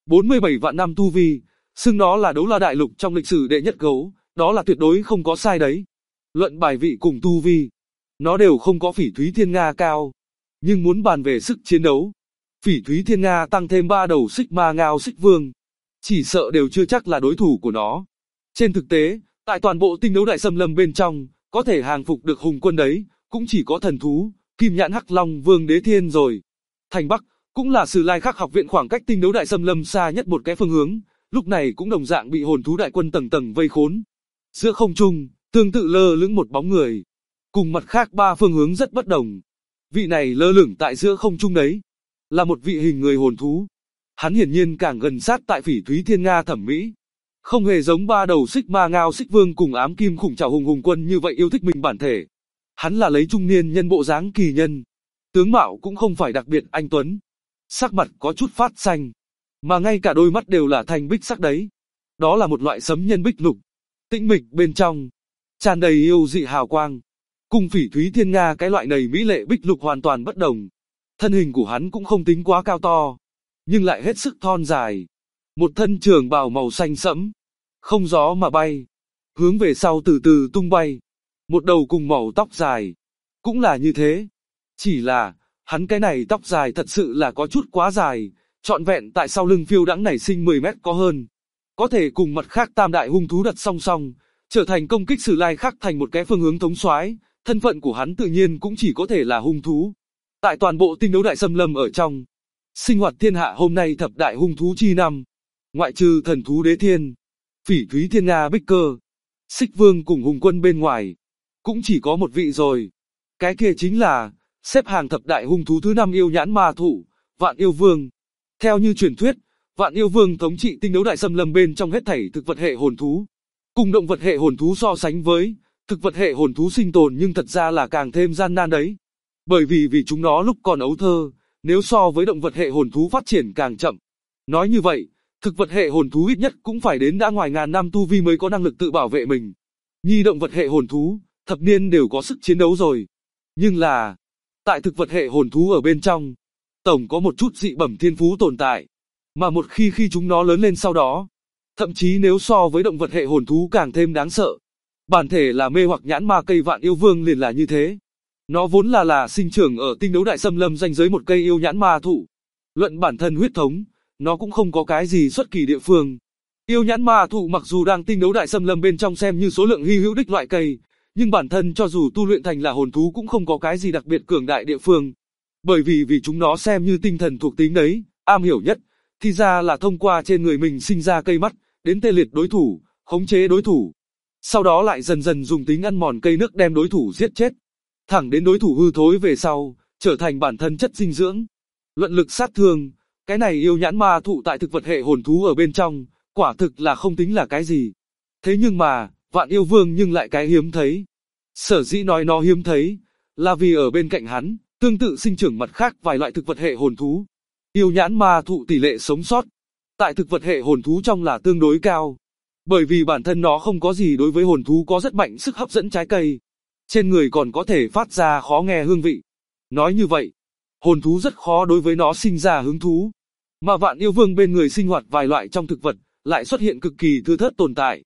47 vạn năm tu vi, xưng nó là đấu la đại lục trong lịch sử đệ nhất gấu, đó là tuyệt đối không có sai đấy. Luận bài vị cùng tu vi, nó đều không có Phỉ Thúy Thiên Nga cao. Nhưng muốn bàn về sức chiến đấu, Phỉ Thúy Thiên Nga tăng thêm 3 đầu xích ma ngao xích vương, chỉ sợ đều chưa chắc là đối thủ của nó. Trên thực tế, tại toàn bộ tinh đấu đại xâm lâm bên trong, có thể hàng phục được hùng quân đấy, cũng chỉ có thần thú, Kim Nhãn Hắc Long Vương Đế Thiên rồi. Thành Bắc, cũng là Sử Lai Khắc học viện khoảng cách tinh đấu đại xâm lâm xa nhất một cái phương hướng, lúc này cũng đồng dạng bị hồn thú đại quân tầng tầng vây khốn. Giữa không trung, tương tự lơ lửng một bóng người, cùng mặt khác ba phương hướng rất bất đồng. Vị này lơ lửng tại giữa không trung đấy, là một vị hình người hồn thú. Hắn hiển nhiên càng gần sát tại Phỉ Thúy Thiên Nga thẩm mỹ, không hề giống ba đầu xích ma ngao xích vương cùng ám kim khủng trảo hùng quân như vậy yêu thích mình bản thể. Hắn là lấy trung niên nhân bộ dáng kỳ nhân, tướng mạo cũng không phải đặc biệt anh tuấn, sắc mặt có chút phát xanh, mà ngay cả đôi mắt đều là thanh bích sắc đấy. Đó là một loại sấm nhân bích lục, tĩnh mịch bên trong, tràn đầy yêu dị hào quang. Cùng Phỉ Thúy Thiên Nga cái loại này mỹ lệ bích lục hoàn toàn bất đồng. Thân hình của hắn cũng không tính quá cao to, nhưng lại hết sức thon dài. Một thân trường bào màu xanh sẫm, không gió mà bay, hướng về sau từ từ tung bay. Một đầu cùng màu tóc dài, cũng là như thế. Chỉ là, hắn cái này tóc dài thật sự là có chút quá dài, trọn vẹn tại sau lưng phiêu đãng nảy sinh 10 mét có hơn. Có thể cùng mặt khác tam đại hung thú đặt song song, trở thành công kích Sử Lai Khắc thành một cái phương hướng thống soái. Thân phận của hắn tự nhiên cũng chỉ có thể là hung thú. Tại toàn bộ tinh đấu đại xâm lâm ở trong, sinh hoạt thiên hạ hôm nay thập đại hung thú chi năm, ngoại trừ thần thú Đế Thiên, Phỉ Thúy Thiên Nga Bích Cơ, Xích Vương cùng hùng quân bên ngoài, cũng chỉ có một vị rồi. Cái kia chính là xếp hàng thập đại hung thú thứ 5 yêu nhãn ma thụ, Vạn Yêu Vương. Theo như truyền thuyết, Vạn Yêu Vương thống trị tinh đấu đại xâm lâm bên trong hết thảy thực vật hệ hồn thú. Cùng động vật hệ hồn thú so sánh với, thực vật hệ hồn thú sinh tồn nhưng thật ra là càng thêm gian nan đấy. Bởi vì chúng nó lúc còn ấu thơ, nếu so với động vật hệ hồn thú phát triển càng chậm. Nói như vậy, thực vật hệ hồn thú ít nhất cũng phải đến đã ngoài ngàn năm tu vi mới có năng lực tự bảo vệ mình. Nhi động vật hệ hồn thú, thập niên đều có sức chiến đấu rồi. Nhưng là, tại thực vật hệ hồn thú ở bên trong, tổng có một chút dị bẩm thiên phú tồn tại. Mà một khi chúng nó lớn lên sau đó, thậm chí nếu so với động vật hệ hồn thú càng thêm đáng sợ. Bản thể là mê hoặc nhãn ma cây Vạn Yêu Vương liền là như thế. Nó vốn là sinh trưởng ở tinh đấu đại xâm lâm ranh giới một cây yêu nhãn ma thụ. Luận bản thân huyết thống, nó cũng không có cái gì xuất kỳ địa phương. Yêu nhãn ma thụ mặc dù đang tinh đấu đại xâm lâm bên trong xem như số lượng hy hữu đích loại cây, nhưng bản thân cho dù tu luyện thành là hồn thú cũng không có cái gì đặc biệt cường đại địa phương. Bởi vì chúng nó xem như tinh thần thuộc tính đấy, am hiểu nhất, thì ra là thông qua trên người mình sinh ra cây mắt, đến tê liệt đối thủ, khống chế đối thủ. Sau đó lại dần dần dùng tính ăn mòn cây nước đem đối thủ giết chết. Thẳng đến đối thủ hư thối về sau, trở thành bản thân chất dinh dưỡng. Luận lực sát thương, cái này yêu nhãn ma thụ tại thực vật hệ hồn thú ở bên trong, quả thực là không tính là cái gì. Thế nhưng mà, Vạn Yêu Vương nhưng lại cái hiếm thấy. Sở dĩ nói nó hiếm thấy, là vì ở bên cạnh hắn, tương tự sinh trưởng mặt khác vài loại thực vật hệ hồn thú. Yêu nhãn ma thụ tỷ lệ sống sót, tại thực vật hệ hồn thú trong là tương đối cao. Bởi vì bản thân nó không có gì đối với hồn thú có rất mạnh sức hấp dẫn trái cây. Trên người còn có thể phát ra khó nghe hương vị. Nói như vậy, hồn thú rất khó đối với nó sinh ra hứng thú. Mà Vạn Yêu Vương bên người sinh hoạt vài loại trong thực vật, lại xuất hiện cực kỳ thưa thớt tồn tại.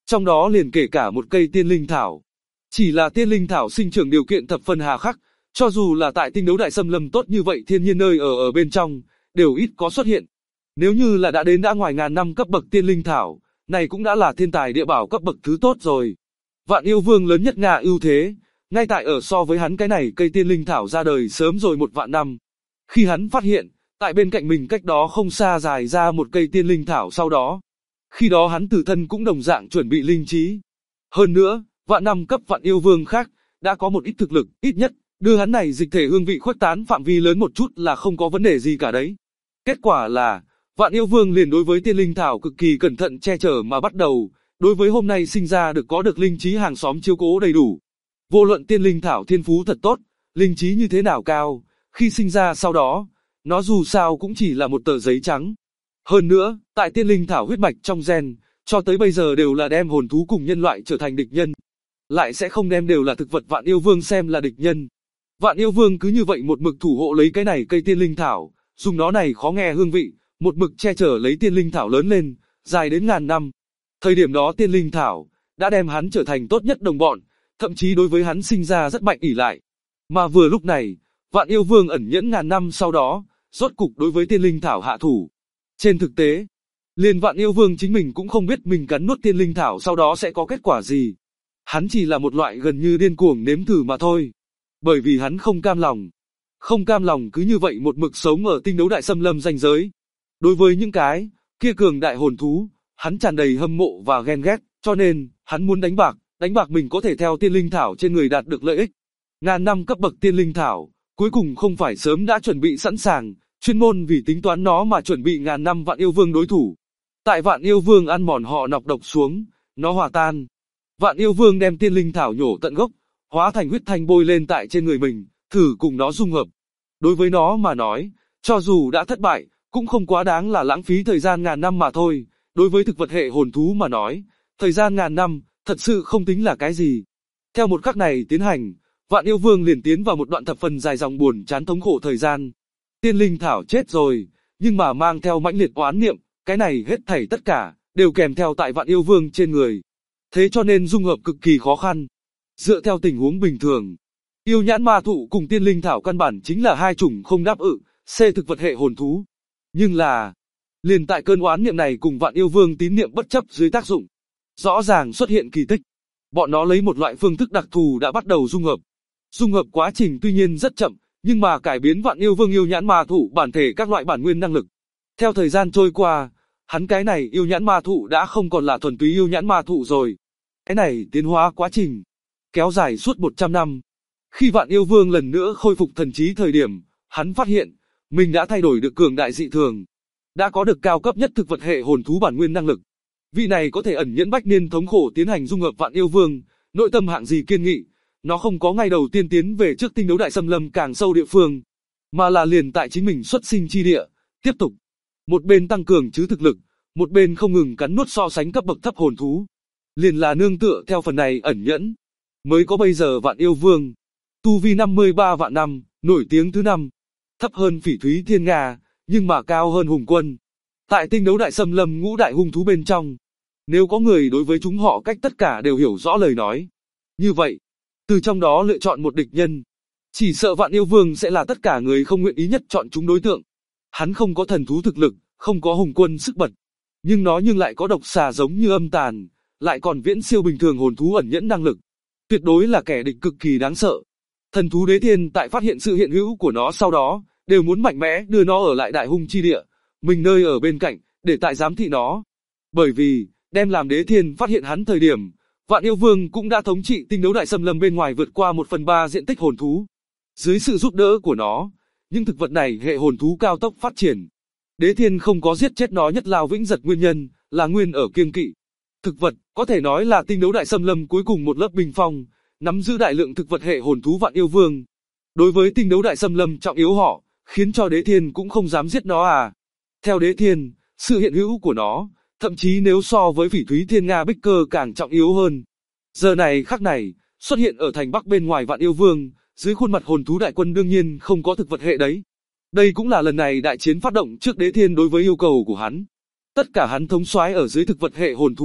Trong đó liền kể cả một cây tiên linh thảo. Chỉ là tiên linh thảo sinh trưởng điều kiện thập phần hà khắc, cho dù là tại tinh đấu đại xâm lâm tốt như vậy thiên nhiên nơi ở bên trong, đều ít có xuất hiện. Nếu như là đã đến ngoài ngàn năm cấp bậc tiên linh thảo, này cũng đã là thiên tài địa bảo cấp bậc thứ tốt rồi. Vạn yêu vương lớn nhất Nga ưu thế, ngay tại ở so với hắn cái này cây tiên linh thảo ra đời sớm rồi 1 vạn năm. Khi hắn phát hiện, tại bên cạnh mình cách đó không xa dài ra một cây tiên linh thảo sau đó. Khi đó hắn tự thân cũng đồng dạng chuẩn bị linh trí. Hơn nữa, vạn năm cấp vạn yêu vương khác, đã có một ít thực lực, ít nhất, đưa hắn này dịch thể hương vị khuếch tán phạm vi lớn một chút là không có vấn đề gì cả đấy. Kết quả là, vạn yêu vương liền đối với tiên linh thảo cực kỳ cẩn thận che chở mà bắt đầu, đối với hôm nay sinh ra có được linh trí hàng xóm chiếu cố đầy đủ. Vô luận tiên linh thảo thiên phú thật tốt, linh trí như thế nào cao, khi sinh ra sau đó, nó dù sao cũng chỉ là một tờ giấy trắng. Hơn nữa, tại tiên linh thảo huyết mạch trong gen, cho tới bây giờ đều là đem hồn thú cùng nhân loại trở thành địch nhân. Lại sẽ không đem đều là thực vật vạn yêu vương xem là địch nhân. Vạn yêu vương cứ như vậy một mực thủ hộ lấy cái này cây tiên linh thảo, dùng nó này khó nghe hương vị, một mực che chở lấy tiên linh thảo lớn lên, dài đến ngàn năm. Thời điểm đó tiên linh thảo, đã đem hắn trở thành tốt nhất đồng bọn, thậm chí đối với hắn sinh ra rất mạnh ỷ lại. Mà vừa lúc này, vạn yêu vương ẩn nhẫn ngàn năm sau đó, rốt cục đối với tiên linh thảo hạ thủ. Trên thực tế, liền vạn yêu vương chính mình cũng không biết mình cắn nuốt tiên linh thảo sau đó sẽ có kết quả gì. Hắn chỉ là một loại gần như điên cuồng nếm thử mà thôi. Bởi vì hắn không cam lòng. Không cam lòng cứ như vậy một mực sống ở tinh đấu đại xâm lâm ranh giới. Đối với những cái kia cường đại hồn thú, hắn tràn đầy hâm mộ và ghen ghét, cho nên, hắn muốn đánh bạc mình có thể theo tiên linh thảo trên người đạt được lợi ích. Ngàn năm cấp bậc tiên linh thảo, cuối cùng không phải sớm đã chuẩn bị sẵn sàng, chuyên môn vì tính toán nó mà chuẩn bị ngàn năm vạn yêu vương đối thủ. Tại vạn yêu vương ăn mòn họ nọc độc xuống, nó hòa tan. Vạn yêu vương đem tiên linh thảo nhổ tận gốc, hóa thành huyết thanh bôi lên tại trên người mình, thử cùng nó dung hợp. Đối với nó mà nói, cho dù đã thất bại, cũng không quá đáng là lãng phí thời gian ngàn năm mà thôi. Đối với thực vật hệ hồn thú mà nói, thời gian ngàn năm, thật sự không tính là cái gì. Theo một khắc này tiến hành, vạn yêu vương liền tiến vào một đoạn thập phần dài dòng buồn chán thống khổ thời gian. Tiên linh thảo chết rồi, nhưng mà mang theo mãnh liệt oán niệm, cái này hết thảy tất cả, đều kèm theo tại vạn yêu vương trên người. Thế cho nên dung hợp cực kỳ khó khăn. Dựa theo tình huống bình thường, yêu nhãn ma thụ cùng tiên linh thảo căn bản chính là hai chủng không đáp ứng, thực vật hệ hồn thú. Nhưng là, liền tại cơn oán niệm này cùng vạn yêu vương tín niệm bất chấp dưới tác dụng, rõ ràng xuất hiện kỳ tích. Bọn nó lấy một loại phương thức đặc thù đã bắt đầu dung hợp. Dung hợp quá trình tuy nhiên rất chậm, nhưng mà cải biến vạn yêu vương yêu nhãn ma thụ bản thể các loại bản nguyên năng lực. Theo thời gian trôi qua, hắn cái này yêu nhãn ma thụ đã không còn là thuần túy yêu nhãn ma thụ rồi. Cái này tiến hóa quá trình kéo dài suốt 100 năm. Khi vạn yêu vương lần nữa khôi phục thần trí thời điểm, hắn phát hiện mình đã thay đổi được cường đại dị thường, đã có được cao cấp nhất thực vật hệ hồn thú bản nguyên năng lực. Vị này có thể ẩn nhẫn bách niên thống khổ tiến hành dung hợp vạn yêu vương, nội tâm hạng gì kiên nghị, nó không có ngay đầu tiên tiến về trước tinh đấu đại xâm lâm càng sâu địa phương, mà là liền tại chính mình xuất sinh chi địa, tiếp tục một bên tăng cường chứ thực lực, một bên không ngừng cắn nuốt so sánh cấp bậc thấp hồn thú. Liền là nương tựa theo phần này ẩn nhẫn, mới có bây giờ vạn yêu vương. Tu vi 53 vạn năm, nổi tiếng thứ 5, thấp hơn Phỉ Thúy Thiên Nga, nhưng mà cao hơn Hùng Quân. Tại tinh đấu đại xâm lâm ngũ đại hung thú bên trong, nếu có người đối với chúng họ cách tất cả đều hiểu rõ lời nói, như vậy, từ trong đó lựa chọn một địch nhân, chỉ sợ vạn yêu vương sẽ là tất cả người không nguyện ý nhất chọn chúng đối tượng. Hắn không có thần thú thực lực, không có Hùng Quân sức bật, nhưng nó lại có độc xà giống như âm tàn, lại còn viễn siêu bình thường hồn thú ẩn nhẫn năng lực. Tuyệt đối là kẻ địch cực kỳ đáng sợ. Thần thú đế thiên tại phát hiện sự hiện hữu của nó sau đó, đều muốn mạnh mẽ đưa nó ở lại đại hung chi địa, mình nơi ở bên cạnh, để tại giám thị nó. Bởi vì, đem làm đế thiên phát hiện hắn thời điểm, vạn yêu vương cũng đã thống trị tinh đấu đại xâm lâm bên ngoài vượt qua 1/3 diện tích hồn thú. Dưới sự giúp đỡ của nó, những thực vật này hệ hồn thú cao tốc phát triển. Đế thiên không có giết chết nó nhất lao vĩnh giật nguyên nhân, là nguyên ở kiêng kỵ. Thực vật, có thể nói là tinh đấu đại xâm lâm cuối cùng một lớp bình phong, nắm giữ đại lượng thực vật hệ hồn thú vạn yêu vương. Đối với tinh đấu đại xâm lâm trọng yếu họ, khiến cho đế thiên cũng không dám giết nó à. Theo đế thiên, sự hiện hữu của nó, thậm chí nếu so với Phỉ Thúy Thiên Nga Bích Cơ càng trọng yếu hơn. Giờ này khắc này, xuất hiện ở thành Bắc bên ngoài vạn yêu vương, dưới khuôn mặt hồn thú đại quân đương nhiên không có thực vật hệ đấy. Đây cũng là lần này đại chiến phát động trước đế thiên đối với yêu cầu của hắn. Tất cả hắn thống soái ở dưới thực vật hệ hồn thú,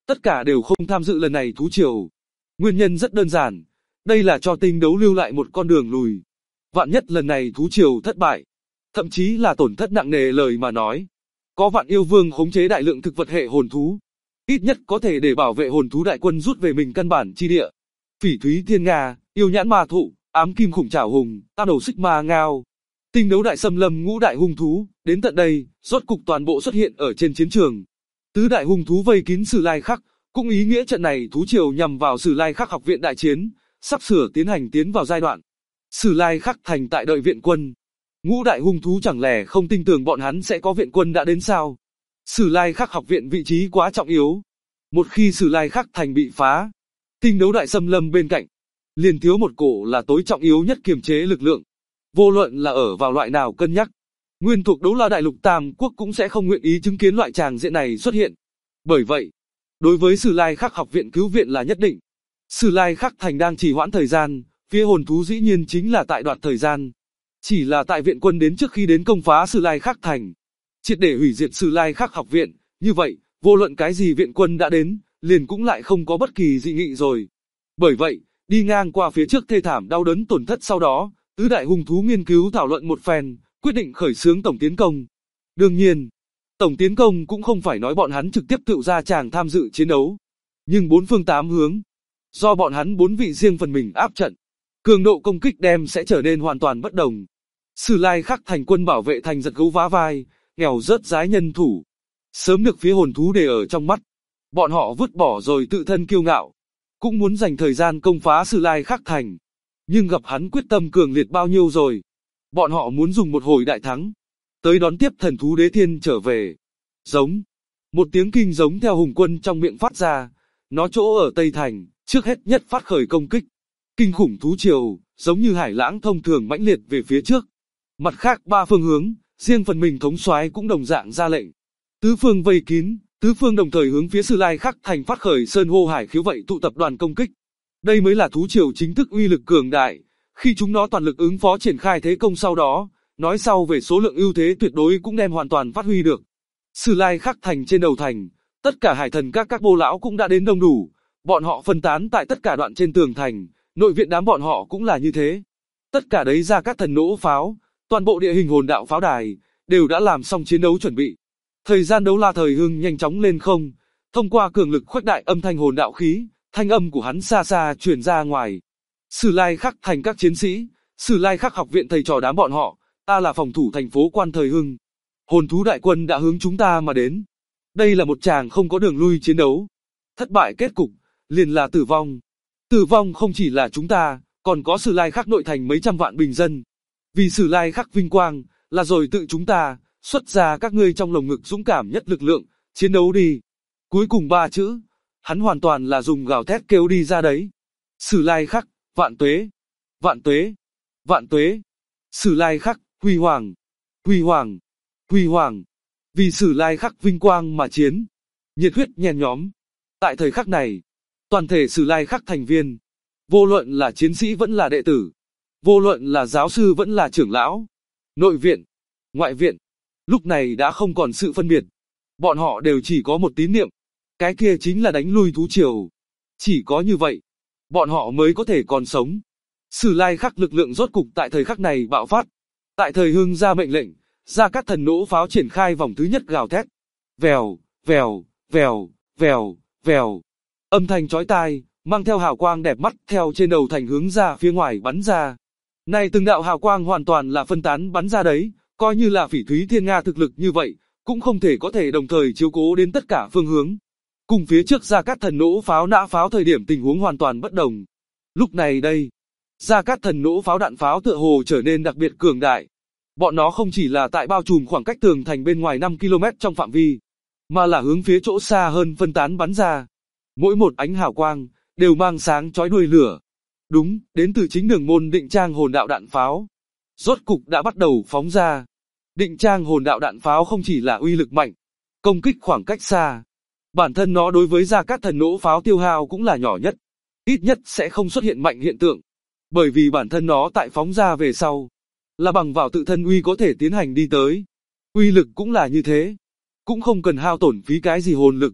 tất cả đều không tham dự lần này thú triều. Nguyên nhân rất đơn giản, đây là cho tinh đấu lưu lại một con đường lùi. Vạn nhất lần này thú triều thất bại, thậm chí là tổn thất nặng nề lời mà nói. Có Vạn Yêu Vương khống chế đại lượng thực vật hệ hồn thú, ít nhất có thể để bảo vệ hồn thú đại quân rút về mình căn bản chi địa. Phỉ thúy thiên nga, yêu nhãn ma thụ, ám kim khủng trảo hùng, tam đầu xích ma ngao, tinh đấu đại xâm lâm ngũ đại hung thú, đến tận đây, rốt cục toàn bộ xuất hiện ở trên chiến trường. Tứ đại hung thú vây kín Sử Lai Khắc, cũng ý nghĩa trận này thú triều nhằm vào Sử Lai Khắc học viện đại chiến, sắp sửa tiến vào giai đoạn. Sử Lai Khắc thành tại đợi viện quân. Ngũ đại hung thú chẳng lẽ không tin tưởng bọn hắn sẽ có viện quân đã đến sao? Sử Lai Khắc học viện vị trí quá trọng yếu. Một khi Sử Lai Khắc thành bị phá, tinh đấu đại xâm lâm bên cạnh, liền thiếu một cổ là tối trọng yếu nhất kiềm chế lực lượng. Vô luận là ở vào loại nào cân nhắc, nguyên thuộc Đấu La Đại Lục Tam Quốc cũng sẽ không nguyện ý chứng kiến loại tràng diện này xuất hiện. Bởi vậy, đối với Sử Lai Khắc học viện cứu viện là nhất định. Sử Lai Khắc thành đang trì hoãn thời gian, phía hồn thú dĩ nhiên chính là tại đoạt thời gian. Chỉ là tại viện quân đến trước khi đến công phá Sử Lai Khắc thành, triệt để hủy diệt Sử Lai Khắc học viện, như vậy, vô luận cái gì viện quân đã đến, liền cũng lại không có bất kỳ dị nghị rồi. Bởi vậy, đi ngang qua phía trước thê thảm đau đớn tổn thất sau đó, tứ đại hung thú nghiên cứu thảo luận một phen, quyết định khởi xướng tổng tiến công. Đương nhiên, tổng tiến công cũng không phải nói bọn hắn trực tiếp tự ra tràng tham dự chiến đấu, nhưng bốn phương tám hướng, do bọn hắn bốn vị riêng phần mình áp trận, cường độ công kích đem sẽ trở nên hoàn toàn bất đồng. Sử Lai Khắc thành quân bảo vệ thành giật gấu vá vai, nghèo rớt rái nhân thủ, sớm được phía hồn thú để ở trong mắt. Bọn họ vứt bỏ rồi tự thân kiêu ngạo, cũng muốn dành thời gian công phá Sử Lai Khắc thành. Nhưng gặp hắn quyết tâm cường liệt bao nhiêu rồi. Bọn họ muốn dùng một hồi đại thắng, tới đón tiếp thần thú đế thiên trở về. Giống. Một tiếng kinh giống theo hùng quân trong miệng phát ra, nó chỗ ở Tây Thành, trước hết nhất phát khởi công kích. Kinh khủng thú triều, giống như hải lãng thông thường mãnh liệt về phía trước. Mặt khác ba phương hướng, riêng phần mình thống soái cũng đồng dạng ra lệnh. Tứ phương vây kín, tứ phương đồng thời hướng phía Sử Lai Khắc thành phát khởi sơn hô hải khiếu vậy tụ tập đoàn công kích. Đây mới là thú triều chính thức uy lực cường đại, khi chúng nó toàn lực ứng phó triển khai thế công sau đó, nói sau về số lượng ưu thế tuyệt đối cũng đem hoàn toàn phát huy được. Sử Lai Khắc thành trên đầu thành, tất cả hải thần các bô lão cũng đã đến đông đủ, bọn họ phân tán tại tất cả đoạn trên tường thành, nội viện đám bọn họ cũng là như thế. Tất cả đấy ra các thần nỗ pháo, toàn bộ địa hình hồn đạo pháo đài, đều đã làm xong chiến đấu chuẩn bị. Thời gian đấu la thời hưng nhanh chóng lên không, thông qua cường lực khuếch đại âm thanh hồn đạo khí, thanh âm của hắn xa xa truyền ra ngoài. Sử Lai Khắc thành các chiến sĩ, Sử Lai Khắc học viện thầy trò đám bọn họ, ta là phòng thủ thành phố Quan Thời Hưng. Hồn thú đại quân đã hướng chúng ta mà đến. Đây là một tràng không có đường lui chiến đấu. Thất bại kết cục, liền là tử vong. Tử vong không chỉ là chúng ta, còn có Sử Lai Khắc nội thành mấy trăm vạn bình dân. Vì Sử Lai Khắc vinh quang, là rồi tự chúng ta, xuất ra các ngươi trong lồng ngực dũng cảm nhất lực lượng, chiến đấu đi. Cuối cùng ba chữ, hắn hoàn toàn là dùng gào thét kêu đi ra đấy. Sử Lai Khắc, vạn tuế, vạn tuế, vạn tuế. Sử Lai Khắc, huy hoàng, huy hoàng, huy hoàng. Vì Sử Lai Khắc vinh quang mà chiến. Nhiệt huyết nhen nhóm. Tại thời khắc này, toàn thể Sử Lai Khắc thành viên, vô luận là chiến sĩ vẫn là đệ tử, vô luận là giáo sư vẫn là trưởng lão, nội viện, ngoại viện, lúc này đã không còn sự phân biệt. Bọn họ đều chỉ có một tín niệm, cái kia chính là đánh lui thú triều. Chỉ có như vậy, bọn họ mới có thể còn sống. Sử Lai Khắc lực lượng rốt cục tại thời khắc này bạo phát. Tại thời Hưng ra mệnh lệnh, ra các thần nỗ pháo triển khai vòng thứ nhất gào thét. Vèo, vèo, vèo, vèo, vèo. Âm thanh chói tai, mang theo hào quang đẹp mắt theo trên đầu thành hướng ra phía ngoài bắn ra. Này từng đạo hào quang hoàn toàn là phân tán bắn ra đấy, coi như là Phỉ Thúy Thiên Nga thực lực như vậy, cũng không thể có thể đồng thời chiếu cố đến tất cả phương hướng. Cùng phía trước Gia Cát Thần nỗ pháo nã pháo thời điểm tình huống hoàn toàn bất đồng. Lúc này đây, Gia Cát Thần nỗ pháo đạn pháo tựa hồ trở nên đặc biệt cường đại. Bọn nó không chỉ là tại bao trùm khoảng cách tường thành bên ngoài 5 km trong phạm vi, mà là hướng phía chỗ xa hơn phân tán bắn ra. Mỗi một ánh hào quang, đều mang sáng chói đuôi lửa. Đúng, đến từ chính đường môn Định Trang hồn đạo đạn pháo. Rốt cục đã bắt đầu phóng ra. Định Trang hồn đạo đạn pháo không chỉ là uy lực mạnh, công kích khoảng cách xa. Bản thân nó đối với Gia Cát Thần nỗ pháo tiêu hao cũng là nhỏ nhất. Ít nhất sẽ không xuất hiện mạnh hiện tượng. Bởi vì bản thân nó tại phóng ra về sau, là bằng vào tự thân uy có thể tiến hành đi tới. Uy lực cũng là như thế. Cũng không cần hao tổn phí cái gì hồn lực.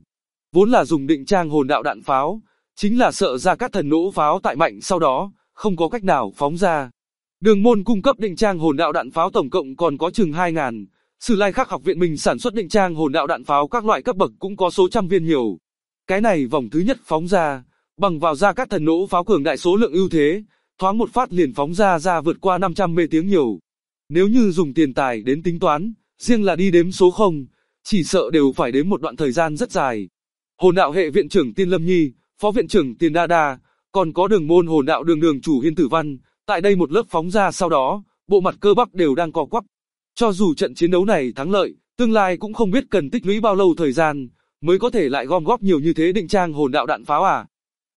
Vốn là dùng định trang hồn đạo đạn pháo, chính là sợ Gia Cát Thần nổ pháo tại mạnh sau đó, không có cách nào phóng ra. Đường môn cung cấp định trang hồn đạo đạn pháo tổng cộng còn có chừng 2.000, Sử Lai Khắc học viện mình sản xuất định trang hồn đạo đạn pháo các loại cấp bậc cũng có số trăm viên nhiều. Cái này vòng thứ nhất phóng ra, bằng vào Gia Cát Thần nổ pháo cường đại số lượng ưu thế, thoáng một phát liền phóng ra vượt qua 500 mê tiếng nhiều. Nếu như dùng tiền tài đến tính toán, riêng là đi đếm số không, chỉ sợ đều phải đếm một đoạn thời gian rất dài. Hồn đạo hệ viện trưởng Tiên Lâm Nhi, phó viện trưởng Tiền Đa Đa, còn có đường môn hồn đạo đường chủ Hiên Tử Văn, tại đây một lớp phóng ra sau đó, bộ mặt cơ bắp đều đang co quắp. Cho dù trận chiến đấu này thắng lợi, tương lai cũng không biết cần tích lũy bao lâu thời gian, mới có thể lại gom góp nhiều như thế định trang hồn đạo đạn pháo à.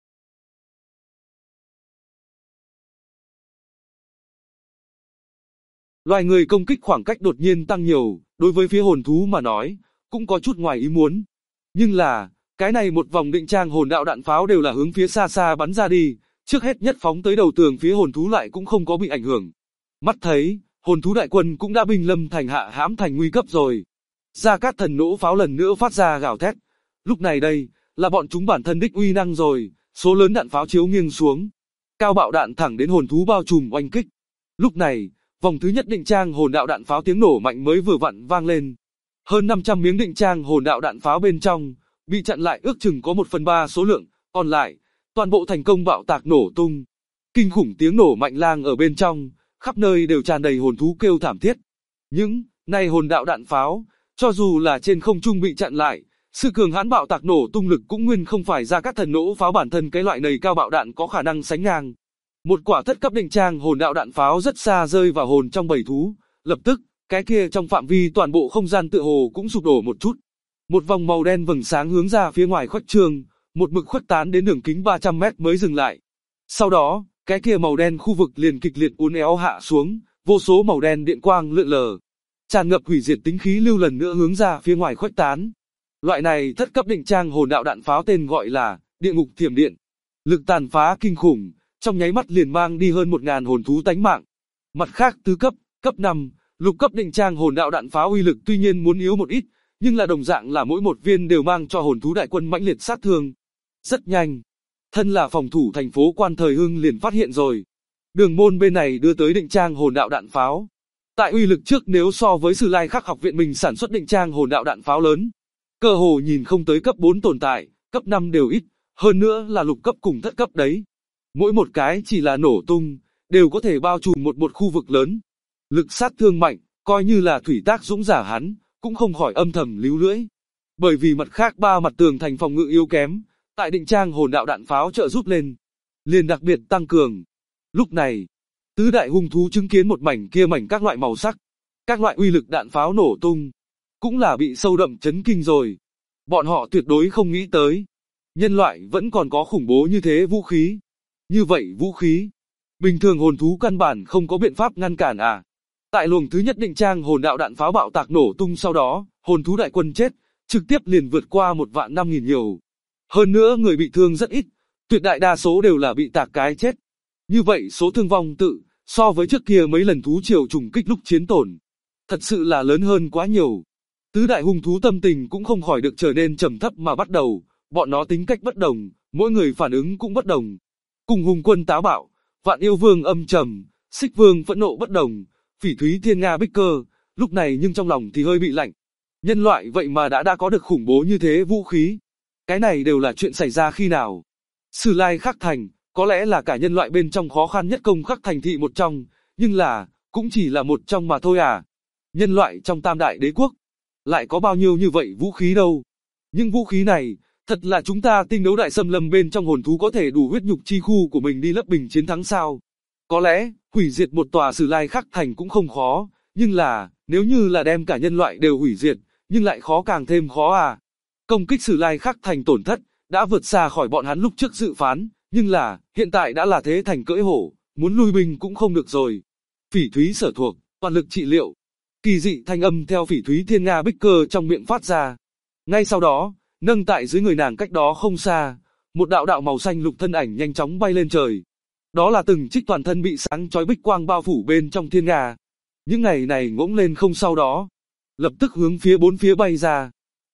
Loài người công kích khoảng cách đột nhiên tăng nhiều, đối với phía hồn thú mà nói, cũng có chút ngoài ý muốn. Nhưng là, cái này một vòng định trang hồn đạo đạn pháo đều là hướng phía xa xa bắn ra đi, trước hết nhất phóng tới đầu tường phía hồn thú lại cũng không có bị ảnh hưởng. Mắt thấy, hồn thú đại quân cũng đã binh lâm thành hạ hãm thành nguy cấp rồi. Gia Cát Thần nổ pháo lần nữa phát ra gào thét. Lúc này đây, là bọn chúng bản thân đích uy năng rồi, số lớn đạn pháo chiếu nghiêng xuống. Cao bạo đạn thẳng đến hồn thú bao trùm oanh kích. Lúc này, vòng thứ nhất định trang hồn đạo đạn pháo tiếng nổ mạnh mới vừa vặn vang lên. Hơn 500 miếng định trang hồn đạo đạn pháo bên trong, bị chặn lại ước chừng có 1/3 số lượng, còn lại, toàn bộ thành công bạo tạc nổ tung. Kinh khủng tiếng nổ mạnh lang ở bên trong, khắp nơi đều tràn đầy hồn thú kêu thảm thiết. Những này hồn đạo đạn pháo, cho dù là trên không trung bị chặn lại, sự cường hãn bạo tạc nổ tung lực cũng nguyên không phải Gia Cát Thần nổ pháo bản thân cái loại này cao bạo đạn có khả năng sánh ngang. Một quả thất cấp định trang hồn đạo đạn pháo rất xa rơi vào hồn trong bầy thú, lập tức, cái kia trong phạm vi toàn bộ không gian tựa hồ cũng sụp đổ một chút. Một vòng màu đen vầng sáng hướng ra phía ngoài khuếch trương, một mực khuếch tán đến đường kính 300 mét mới dừng lại. Sau đó, cái kia màu đen khu vực liền kịch liệt uốn éo hạ xuống, vô số màu đen điện quang lượn lờ, tràn ngập hủy diệt tính khí lưu lần nữa hướng ra phía ngoài khuếch tán. Loại này thất cấp định trang hồn đạo đạn pháo tên gọi là Địa Ngục Thiểm Điện, lực tàn phá kinh khủng, trong nháy mắt liền mang đi hơn 1.000 hồn thú tánh mạng. Mặt khác tứ cấp, cấp 5, lục cấp định trang hồn đạo đạn pháo uy lực tuy nhiên muốn yếu một ít, nhưng là đồng dạng là mỗi một viên đều mang cho hồn thú đại quân mãnh liệt sát thương. Rất nhanh, thân là phòng thủ thành phố Quan Thời Hưng liền phát hiện rồi. Đường môn bên này đưa tới định trang hồn đạo đạn pháo. Tại uy lực trước nếu so với Sử Lai Khắc học viện mình sản xuất định trang hồn đạo đạn pháo lớn, cơ hồ nhìn không tới cấp 4 tồn tại, cấp 5 đều ít, hơn nữa là lục cấp cùng thất cấp đấy. Mỗi một cái chỉ là nổ tung, đều có thể bao trùm một khu vực lớn. Lực sát thương mạnh, coi như là thủy tác dũng giả hắn, cũng không khỏi âm thầm líu lưỡi. Bởi vì mặt khác ba mặt tường thành phòng ngự yếu kém, tại định trang hồn đạo đạn pháo trợ giúp lên, liền đặc biệt tăng cường. Lúc này, tứ đại hung thú chứng kiến một mảnh kia mảnh các loại màu sắc, các loại uy lực đạn pháo nổ tung, cũng là bị sâu đậm chấn kinh rồi. Bọn họ tuyệt đối không nghĩ tới, nhân loại vẫn còn có khủng bố như thế vũ khí. Như vậy vũ khí, bình thường hồn thú căn bản không có biện pháp ngăn cản à. Tại luồng thứ nhất định trang hồn đạo đạn pháo bạo tạc nổ tung sau đó, hồn thú đại quân chết, trực tiếp liền vượt qua 1.500.000 nhiều. Hơn nữa người bị thương rất ít, tuyệt đại đa số đều là bị tạc cái chết. Như vậy số thương vong tự, so với trước kia mấy lần thú triều trùng kích lúc chiến tổn, thật sự là lớn hơn quá nhiều. Tứ đại hung thú tâm tình cũng không khỏi được trở nên trầm thấp mà bắt đầu, bọn nó tính cách bất đồng, mỗi người phản ứng cũng bất đồng. Cùng hùng quân táo bạo, Vạn Yêu Vương âm trầm, Xích Vương phẫn nộ bất đồng, Phỉ Thúy Thiên Nga Bích Cơ, lúc này nhưng trong lòng thì hơi bị lạnh. Nhân loại vậy mà đã có được khủng bố như thế vũ khí. Cái này đều là chuyện xảy ra khi nào? Sử Lai Khắc Thành, có lẽ là cả nhân loại bên trong khó khăn nhất công khắc thành thị một trong, nhưng là, cũng chỉ là một trong mà thôi à. Nhân loại trong tam đại đế quốc, lại có bao nhiêu như vậy vũ khí đâu. Nhưng vũ khí này, thật là chúng ta tinh đấu đại xâm lâm bên trong hồn thú có thể đủ huyết nhục chi khu của mình đi lấp bình chiến thắng sao? Có lẽ, hủy diệt một tòa Sử Lai Khắc Thành cũng không khó, nhưng là, nếu như là đem cả nhân loại đều hủy diệt, nhưng lại khó càng thêm khó à. Công kích Sử Lai Khắc Thành tổn thất, đã vượt xa khỏi bọn hắn lúc trước dự phán, nhưng là, hiện tại đã là thế thành cưỡi hổ, muốn lui binh cũng không được rồi. Phỉ Thúy sở thuộc, toàn lực trị liệu. Kỳ dị thanh âm theo Phỉ Thúy Thiên Nga Bích Cơ trong miệng phát ra. Ngay sau đó, nâng tại dưới người nàng cách đó không xa, một đạo đạo màu xanh lục thân ảnh nhanh chóng bay lên trời. Đó là từng trích toàn thân bị sáng chói bích quang bao phủ bên trong thiên nga. Những ngày này ngỗng lên không sau đó, lập tức hướng phía bốn phía bay ra.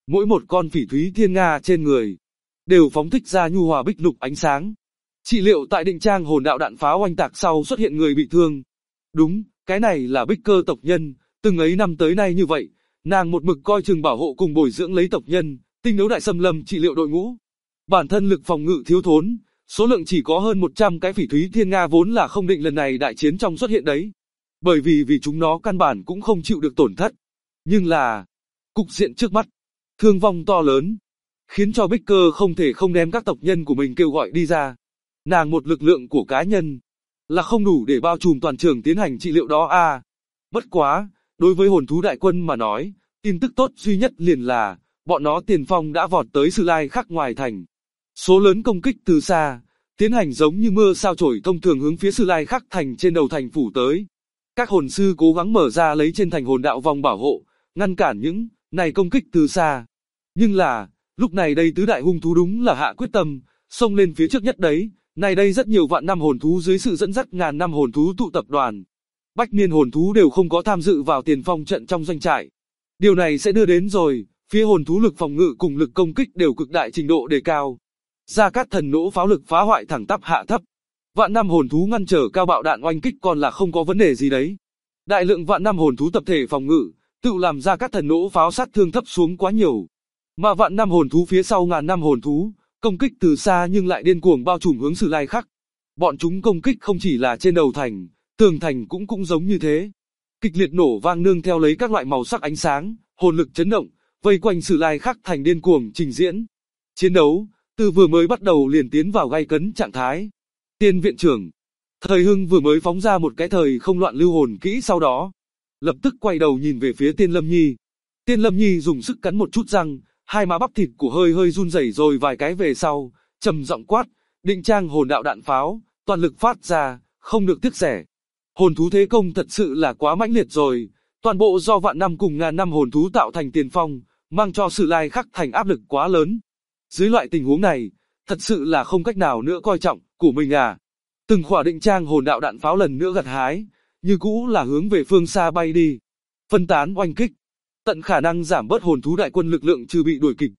Mỗi một con phỉ thúy thiên nga trên người đều phóng thích ra nhu hòa bích lục ánh sáng. Trị liệu tại Định Trang hồn đạo đạn pháo oanh tạc sau xuất hiện người bị thương. Đúng, cái này là Bích Cơ tộc nhân, từng ấy năm tới nay như vậy, nàng một mực coi chừng bảo hộ cùng bồi dưỡng lấy tộc nhân, tinh đấu đại xâm lâm trị liệu đội ngũ. Bản thân lực phòng ngự thiếu thốn, số lượng chỉ có hơn 100 cái phỉ thúy thiên nga vốn là không định lần này đại chiến trong xuất hiện đấy. Bởi vì chúng nó căn bản cũng không chịu được tổn thất. Nhưng là, cục diện trước mắt, thương vong to lớn, khiến cho Bích Cơ không thể không đem các tộc nhân của mình kêu gọi đi ra. Nàng một lực lượng của cá nhân là không đủ để bao trùm toàn trường tiến hành trị liệu đó à. Bất quá, đối với hồn thú đại quân mà nói, tin tức tốt duy nhất liền là, bọn nó tiền phong đã vọt tới Sử Lai Khắc ngoài thành. Số lớn công kích từ xa, tiến hành giống như mưa sao chổi thông thường hướng phía Sử Lai Khắc thành trên đầu thành phủ tới. Các hồn sư cố gắng mở ra lấy trên thành hồn đạo vòng bảo hộ, ngăn cản những này công kích từ xa. Nhưng là, lúc này đây tứ đại hung thú đúng là hạ quyết tâm, xông lên phía trước nhất đấy. Này đây rất nhiều vạn năm hồn thú dưới sự dẫn dắt ngàn năm hồn thú tụ tập đoàn. Bách niên hồn thú đều không có tham dự vào tiền phong trận trong doanh trại. Điều này sẽ đưa đến rồi, phía hồn thú lực phòng ngự cùng lực công kích đều cực đại trình độ đề cao. Gia Cát Thần nỗ pháo lực phá hoại thẳng tắp hạ thấp. Vạn năm hồn thú ngăn trở cao bạo đạn oanh kích còn là không có vấn đề gì đấy. Đại lượng vạn năm hồn thú tập thể phòng ngự, tự làm Gia Cát Thần nỗ pháo sát thương thấp xuống quá nhiều. Mà vạn năm hồn thú phía sau ngàn năm hồn thú, công kích từ xa nhưng lại điên cuồng bao trùm hướng Sử Lai Khắc. Bọn chúng công kích không chỉ là trên đầu thành, tường thành cũng giống như thế. Kịch liệt nổ vang nương theo lấy các loại màu sắc ánh sáng, hồn lực chấn động, vây quanh Sử Lai Khắc thành điên cuồng trình diễn. Chiến đấu, từ vừa mới bắt đầu liền tiến vào gay cấn trạng thái. Tiên viện trưởng, Thời Hưng vừa mới phóng ra một cái thời không loạn lưu hồn kỹ sau đó. Lập tức quay đầu nhìn về phía Tiên Lâm Nhi. Tiên Lâm Nhi dùng sức cắn một chút răng, hai má bắp thịt của hơi run rẩy rồi vài cái về sau, trầm giọng quát, Định Trang hồn đạo đạn pháo, toàn lực phát ra, không được tiếc rẻ. Hồn thú thế công thật sự là quá mãnh liệt rồi, toàn bộ do vạn năm cùng ngàn năm hồn thú tạo thành tiền phong, mang cho Sử Lai Khắc thành áp lực quá lớn. Dưới loại tình huống này, thật sự là không cách nào nữa coi trọng của mình à. Từng khỏa Định Trang hồn đạo đạn pháo lần nữa gặt hái, như cũ là hướng về phương xa bay đi, phân tán oanh kích, tận khả năng giảm bớt hồn thú đại quân lực lượng trừ bị đuổi kịp.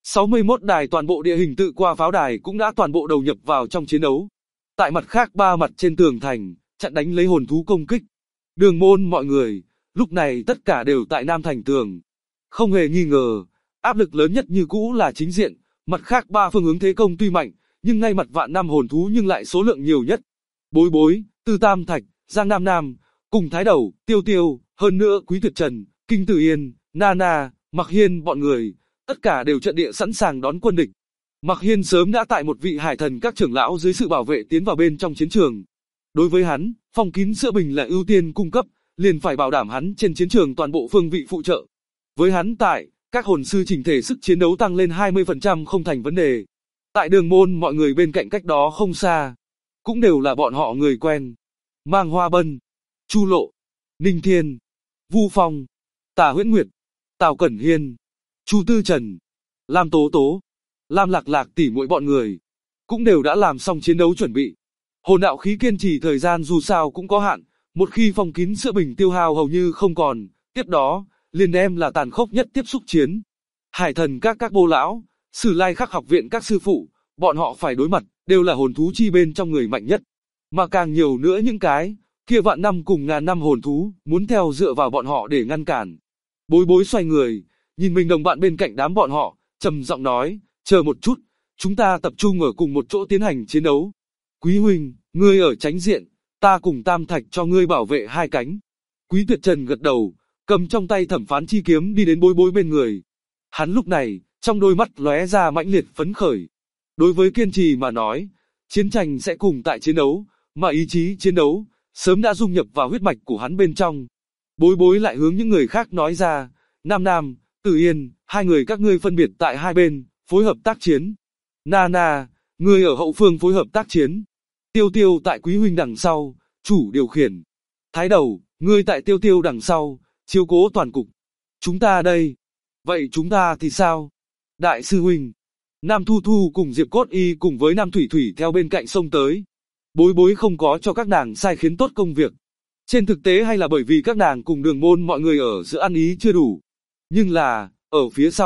61 đài toàn bộ địa hình tự qua pháo đài cũng đã toàn bộ đầu nhập vào trong chiến đấu. Tại mặt khác ba mặt trên tường thành, chặn đánh lấy hồn thú công kích. Đường môn mọi người, lúc này tất cả đều tại Nam Thành tường. Không hề nghi ngờ, áp lực lớn nhất như cũ là chính diện, mặt khác ba phương hướng thế công tuy mạnh, nhưng ngay mặt vạn năm hồn thú nhưng lại số lượng nhiều nhất. Bối Bối, Tư Tam Thạch, Giang Nam Nam, cùng Thái Đầu, Tiêu Tiêu, hơn nữa Quý Tuyệt Trần, Kinh Tử Yên, Nana, Mạc Hiên bọn người, tất cả đều trận địa sẵn sàng đón quân địch. Mạc Hiên sớm đã tại một vị hải thần các trưởng lão dưới sự bảo vệ tiến vào bên trong chiến trường. Đối với hắn, phong kín sữa bình là ưu tiên cung cấp, liền phải bảo đảm hắn trên chiến trường toàn bộ phương vị phụ trợ. Với hắn tại, các hồn sư chỉnh thể sức chiến đấu tăng lên 20% không thành vấn đề. Tại Đường môn mọi người bên cạnh cách đó không xa, cũng đều là bọn họ người quen. Mang Hoa Bân, Chu Lộ, Ninh Thiên, Vu Phong, Tả Huyễn Nguyệt, Tào Cẩn Hiên, Chu Tư Trần, Lam Tố Tố, Lam Lạc Lạc tỷ muội bọn người, cũng đều đã làm xong chiến đấu chuẩn bị. Hồn đạo khí kiên trì thời gian dù sao cũng có hạn, một khi phong kín sữa bình tiêu hao hầu như không còn, tiếp đó, liền đem là tàn khốc nhất tiếp xúc chiến. Hải thần các bô lão, Sử Lai Khắc học viện các sư phụ, bọn họ phải đối mặt, đều là hồn thú chi bên trong người mạnh nhất. Mà càng nhiều nữa những cái, kia vạn năm cùng ngàn năm hồn thú, muốn theo dựa vào bọn họ để ngăn cản. Bối Bối xoay người, nhìn mình đồng bạn bên cạnh đám bọn họ, trầm giọng nói, chờ một chút, chúng ta tập trung ở cùng một chỗ tiến hành chiến đấu. Quý huynh, ngươi ở tránh diện, ta cùng Tam Thạch cho ngươi bảo vệ hai cánh. Quý Tuyệt Trần gật đầu, cầm trong tay thẩm phán chi kiếm đi đến Bối Bối bên người. Hắn lúc này, trong đôi mắt lóe ra mãnh liệt phấn khởi. Đối với kiên trì mà nói, chiến tranh sẽ cùng tại chiến đấu, mà ý chí chiến đấu, sớm đã dung nhập vào huyết mạch của hắn bên trong. Bối Bối lại hướng những người khác nói ra, Nam Nam, Tử Yên, hai người các ngươi phân biệt tại hai bên, phối hợp tác chiến. Nana, ngươi ở hậu phương phối hợp tác chiến. Tiêu Tiêu tại Quý huynh đằng sau, chủ điều khiển. Thái Đầu, ngươi tại Tiêu Tiêu đằng sau, chiếu cố toàn cục. Chúng ta đây. Vậy chúng ta thì sao? Đại sư huynh. Nam Thu Thu cùng Diệp Cốt Y cùng với Nam Thủy Thủy theo bên cạnh sông tới. Bối Bối không có cho các nàng sai khiến tốt công việc. Trên thực tế hay là bởi vì các nàng cùng Đường môn mọi người ở giữa ăn ý chưa đủ. Nhưng là, ở phía sau,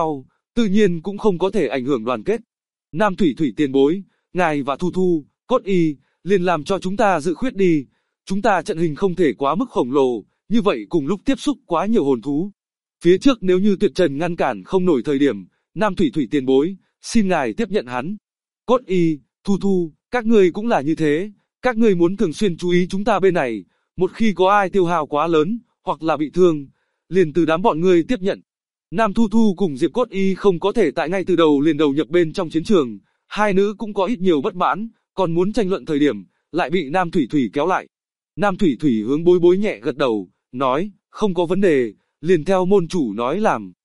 tự nhiên cũng không có thể ảnh hưởng đoàn kết. Nam Thủy Thủy tiền bối, ngài và Thu Thu, Cốt Y, liền làm cho chúng ta dự khuyết đi. Chúng ta trận hình không thể quá mức khổng lồ, như vậy cùng lúc tiếp xúc quá nhiều hồn thú. Phía trước nếu như Tuyệt Trần ngăn cản không nổi thời điểm, Nam Thủy Thủy tiền bối, xin ngài tiếp nhận hắn. Cốt Y, Thu Thu, các ngươi cũng là như thế, các ngươi muốn thường xuyên chú ý chúng ta bên này, một khi có ai tiêu hao quá lớn, hoặc là bị thương, liền từ đám bọn ngươi tiếp nhận. Nam Thu Thu cùng Diệp Cốt Y không có thể tại ngay từ đầu liền đầu nhập bên trong chiến trường, hai nữ cũng có ít nhiều bất mãn, còn muốn tranh luận thời điểm, lại bị Nam Thủy Thủy kéo lại. Nam Thủy Thủy hướng Bối Bối nhẹ gật đầu, nói, không có vấn đề, liền theo môn chủ nói làm.